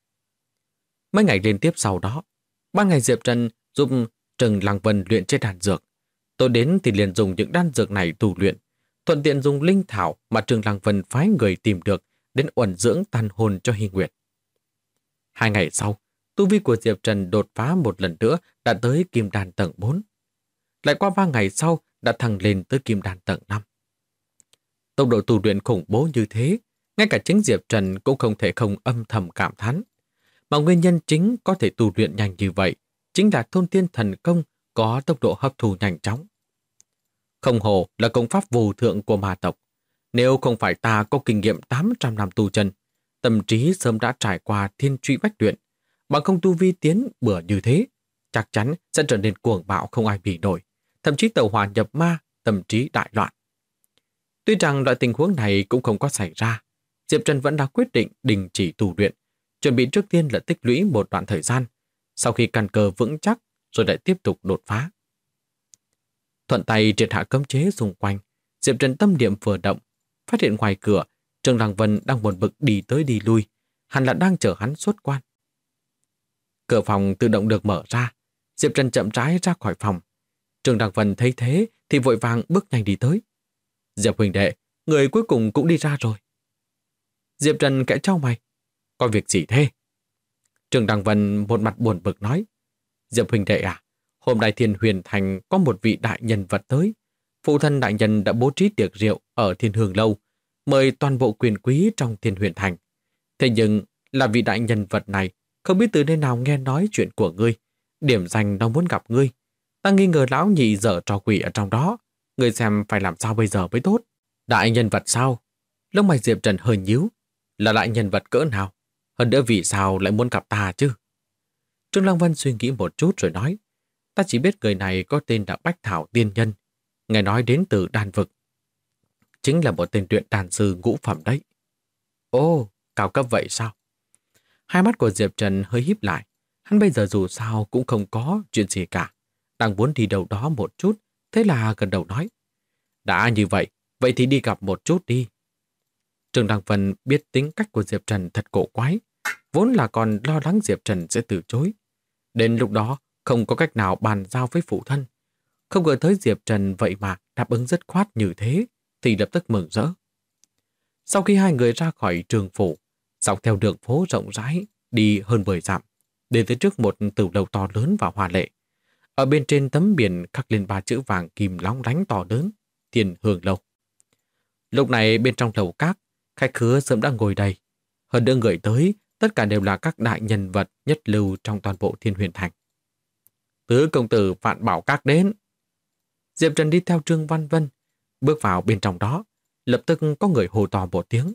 Speaker 1: Mấy ngày liên tiếp sau đó, ban ngày Diệp Trần giúp Trừng Lăng Vân luyện chế đan dược. Tối đến thì liền dùng những đan dược này tu luyện, thuận tiện dùng linh thảo mà Trừng Lăng Vân phái người tìm được đến uẩn dưỡng tàn hồn cho Hy Nguyệt. 2 ngày sau, tu vi của Diệp Trần đột phá một lần nữa đã tới kim đan tầng 4. Lại qua 3 ngày sau đã thăng lên tới kim đan tầng 5. Tốc độ tu luyện khủng bố như thế, Ngay cả chính Diệp Trần cũng không thể không âm thầm cảm thán. Mà nguyên nhân chính có thể tu luyện nhanh như vậy chính là thôn tiên thần công có tốc độ hấp thu nhanh chóng. Không hồ là công pháp vô thượng của ma tộc. Nếu không phải ta có kinh nghiệm 800 năm tu chân, tâm trí sớm đã trải qua thiên truy bách luyện, bằng không tu vi tiến bừa như thế, chắc chắn sẽ trở nên cuồng bạo không ai bì nổi, thậm chí tẩu hỏa nhập ma, tâm trí đại loạn. Tuy rằng loại tình huống này cũng không có xảy ra, Diệp Trần vẫn đã quyết định đình chỉ tu luyện, chuẩn bị trước tiên là tích lũy một đoạn thời gian, sau khi căn cơ vững chắc rồi lại tiếp tục đột phá. Thuận tay triệt hạ cấm chế xung quanh, Diệp Trần tâm niệm vừa động, phát hiện ngoài cửa, Trương Lăng Vân đang buồn bực đi tới đi lui, hẳn là đang chờ hắn xuất quan. Cửa phòng tự động được mở ra, Diệp Trần chậm rãi ra khỏi phòng. Trương Lăng Vân thấy thế thì vội vàng bước nhanh đi tới. Diệp huynh đệ, người cuối cùng cũng đi ra rồi. Diệp Trần kẽ chau mày, có việc gì thế? Trương Lăng Vân một mặt buồn bực nói, Diệp huynh đệ à, hôm nay Thiên Huyền Thành có một vị đại nhân vật tới. Phụ thân đại nhân đã bố trí tiệc rượu ở Thiên Hương Lâu, mời toàn bộ quyền quý trong Thiên Huyền Thành. Thế nhưng là vị đại nhân vật này không biết từ nơi nào nghe nói chuyện của ngươi, điểm danh nó muốn gặp ngươi. Ta nghi ngờ lão nhị dở trò quỷ ở trong đó, ngươi xem phải làm sao bây giờ mới tốt. Đại nhân vật sao? Lông mày Diệp Trần hơi nhíu, là đại nhân vật cỡ nào? Hơn nữa vì sao lại muốn gặp ta chứ? Trương Lăng Vân suy nghĩ một chút rồi nói, ta chỉ biết người này có tên là Bách Thảo Tiên Nhân, nghe nói đến từ đan vực. Chính là một tên luyện đan sư ngũ phẩm đấy. Ồ, cao cấp vậy sao? Hai mắt của Diệp Trần hơi híp lại, hắn bây giờ dù sao cũng không có chuyện gì cả, đang muốn đi đâu đó một chút, thế là gật đầu nói, đã như vậy, vậy thì đi gặp một chút đi. Trương Đăng Vân biết tính cách của Diệp Trần thật cổ quái, vốn là còn lo lắng Diệp Trần sẽ từ chối. Đến lúc đó, không có cách nào bàn giao với phụ thân. Không ngờ tới Diệp Trần vậy mà đáp ứng dứt khoát như thế, thì lập tức mừng rỡ. Sau khi hai người ra khỏi trường phủ, dọc theo đường phố rộng rãi, đi hơn 10 dặm, đến tới trước một tử lầu to lớn và hoa lệ. Ở bên trên tấm biển khắc lên 3 chữ vàng kim lóng lánh to lớn, Thiên Hương Lâu. Lúc này bên trong lầu các, khách khứa sớm đã ngồi đầy. Hơn nữa người tới, tất cả đều là các đại nhân vật nhất lưu trong toàn bộ Thiên Huyền Thành. Tứ công tử Vạn Bảo Các đến. Diệp Trần đi theo Trương Văn Vân, bước vào bên trong đó, lập tức có người hô to một tiếng.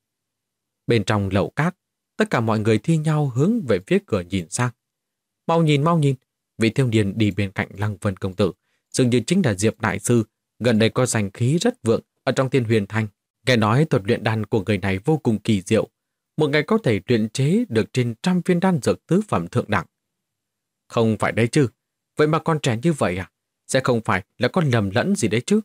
Speaker 1: Bên trong lầu các, tất cả mọi người thi nhau hướng về phía cửa nhìn sang. Mau nhìn, vị thiếu niên đi bên cạnh Lăng Vân công tử, dường như chính là Diệp đại sư, gần đây có danh khí rất vượng ở trong Thiên Huyền Thành. Nghe nói thuật luyện đan của người này vô cùng kỳ diệu, một ngày có thể luyện chế được trên 100 viên đan dược tứ phẩm thượng đẳng. Không phải đấy chứ, vậy mà con trẻ như vậy à? Sẽ không phải là con lầm lẫn gì đấy chứ?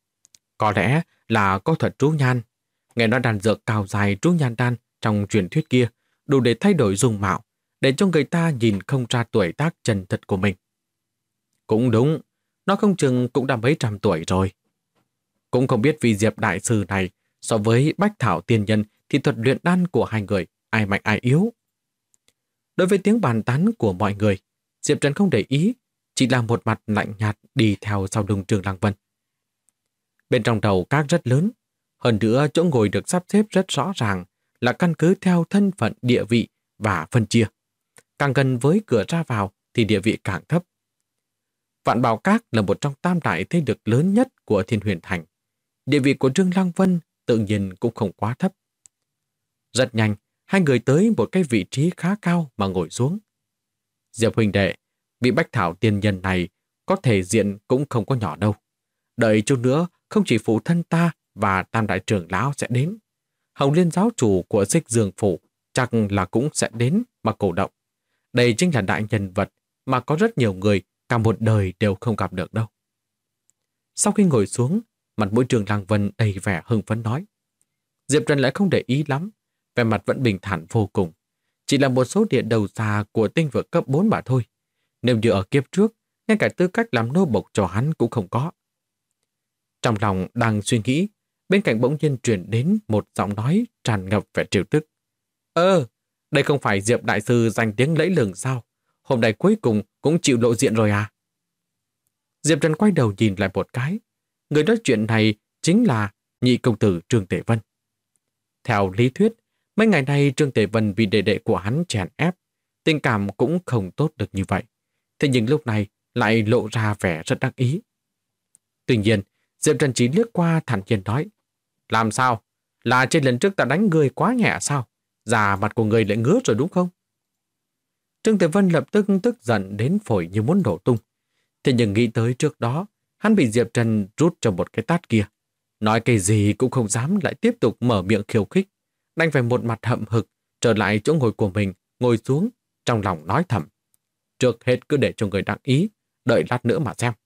Speaker 1: Có lẽ là có thuật trú nhan. Nghe nói đan dược cao dài trú nhan đan trong truyền thuyết kia đủ để thay đổi dung mạo, để cho người ta nhìn không ra tuổi tác chân thật của mình. Cũng đúng, nó không chừng cũng đã mấy trăm tuổi rồi. Cũng không biết vì Diệp đại sư này so với Bách Thảo Tiên Nhân thì thuật luyện đan của hai người ai mạnh ai yếu. Đối với tiếng bàn tán của mọi người, Diệp Trần không để ý, chỉ là một mặt lạnh nhạt đi theo sau lưng Trương Lăng Vân. Bên trong đầu các rất lớn, hơn nữa chỗ ngồi được sắp xếp rất rõ ràng, là căn cứ theo thân phận địa vị và phân chia. Càng gần với cửa ra vào thì địa vị càng thấp. Vạn Bảo Các là một trong tam đại thế lực lớn nhất của Thiên Huyền Thành. Địa vị của Trương Lăng Vân tự nhiên cũng không quá thấp. Rất nhanh, hai người tới một cái vị trí khá cao mà ngồi xuống. Diệp huynh đệ, vị Bách Thảo Tiên Nhân này có thể diện cũng không có nhỏ đâu. Đợi chút nữa, không chỉ phụ thân ta và tam đại trưởng lão sẽ đến. Hồng Liên giáo chủ của Xích Dương Phủ chắc là cũng sẽ đến mà cổ động. Đây chính là đại nhân vật mà có rất nhiều người cả một đời đều không gặp được đâu. Sau khi ngồi xuống, mặt mũi Trương Lăng Vân đầy vẻ hưng phấn nói. Diệp Trần lại không để ý lắm, vẻ mặt vẫn bình thản vô cùng. Chỉ là một số địa đầu xa của tinh vực cấp 4 mà thôi. Nếu như ở kiếp trước, ngay cả tư cách làm nô bộc cho hắn cũng không có. Trong lòng đang suy nghĩ, bên cạnh bỗng nhiên truyền đến một giọng nói tràn ngập vẻ trêu tức. Đây không phải Diệp đại sư danh tiếng lẫy lừng sao? Hôm nay cuối cùng cũng chịu lộ diện rồi à? Diệp Trần quay đầu nhìn lại một cái. Người nói chuyện này chính là nhị công tử Trương Tể Vân. Theo lý thuyết, mấy ngày nay Trương Tề Vân vì đệ đệ của hắn chèn ép, tình cảm cũng không tốt được như vậy. Thế nhưng lúc này lại lộ ra vẻ rất đắc ý. Tuy nhiên, Diệp Trần chỉ liếc qua thản nhiên nói, làm sao? Là trên lần trước ta đánh người quá nhẹ sao? Da mặt của người lại ngứa rồi đúng không? Trương Tề Vân lập tức tức giận đến phổi như muốn nổ tung. Thế nhưng nghĩ tới trước đó, hắn bị Diệp Trần rút cho một cái tát kia. Nói cái gì cũng không dám lại tiếp tục mở miệng khiêu khích. Đành phải một mặt hậm hực, trở lại chỗ ngồi của mình, ngồi xuống, trong lòng nói thầm. Trước hết cứ để cho người đắc ý, đợi lát nữa mà xem.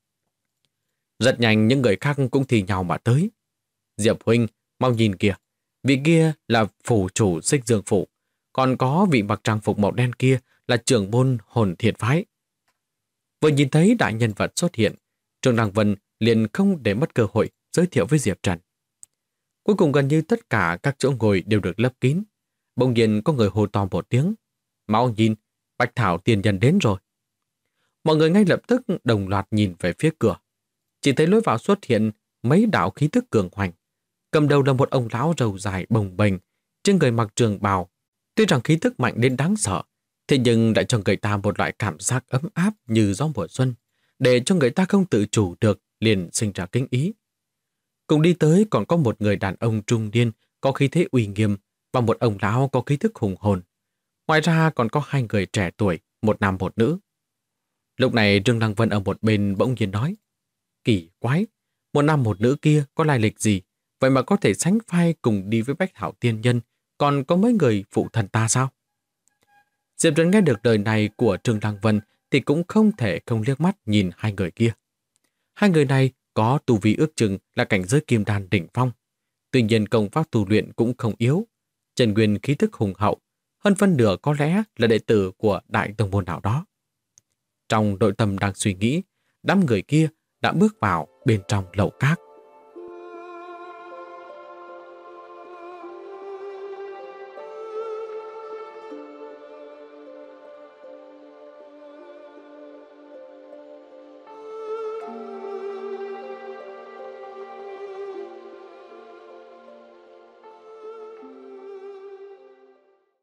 Speaker 1: Rất nhanh những người khác cũng thì nhau mà tới. Diệp huynh, mau nhìn kìa, vị kia là phủ chủ Xích Dương phủ, còn có vị mặc trang phục màu đen kia là trưởng môn Hồn Thiện phái. Vừa nhìn thấy đại nhân vật xuất hiện, Trương Lăng Vân liền không để mất cơ hội giới thiệu với Diệp Trần. Cuối cùng gần như tất cả các chỗ ngồi đều được lấp kín. Bỗng nhiên có người hô to một tiếng, mau nhìn, Bạch Thảo tiền nhân đến rồi. Mọi người ngay lập tức đồng loạt nhìn về phía cửa. Chỉ thấy lối vào xuất hiện mấy đạo khí tức cường hoành. Cầm đầu là một ông lão râu dài bồng bềnh, trên người mặc trường bào. Tuy rằng khí tức mạnh đến đáng sợ, thế nhưng lại cho người ta một loại cảm giác ấm áp như gió mùa xuân, để cho người ta không tự chủ được liền sinh ra kính ý. Cùng đi tới còn có một người đàn ông trung niên có khí thế uy nghiêm và một ông lão có khí thức hùng hồn. Ngoài ra còn có hai người trẻ tuổi, một nam một nữ. Lúc này Trương Lăng Vân ở một bên bỗng nhiên nói, kỳ quái, một nam một nữ kia có lai lịch gì, vậy mà có thể sánh vai cùng đi với Bách Thảo tiên nhân, còn có mấy người phụ thần ta sao? Diệp Trần nghe được lời này của Trương Lăng Vân thì cũng không thể không liếc mắt nhìn hai người kia. Hai người này có tu vi ước chừng là cảnh giới kim đan đỉnh phong. Tuy nhiên công pháp tu luyện cũng không yếu. Trần Nguyên khí thức hùng hậu, hơn phân nửa có lẽ là đệ tử của đại tông môn nào đó. Trong nội tâm đang suy nghĩ, đám người kia đã bước vào bên trong lầu các.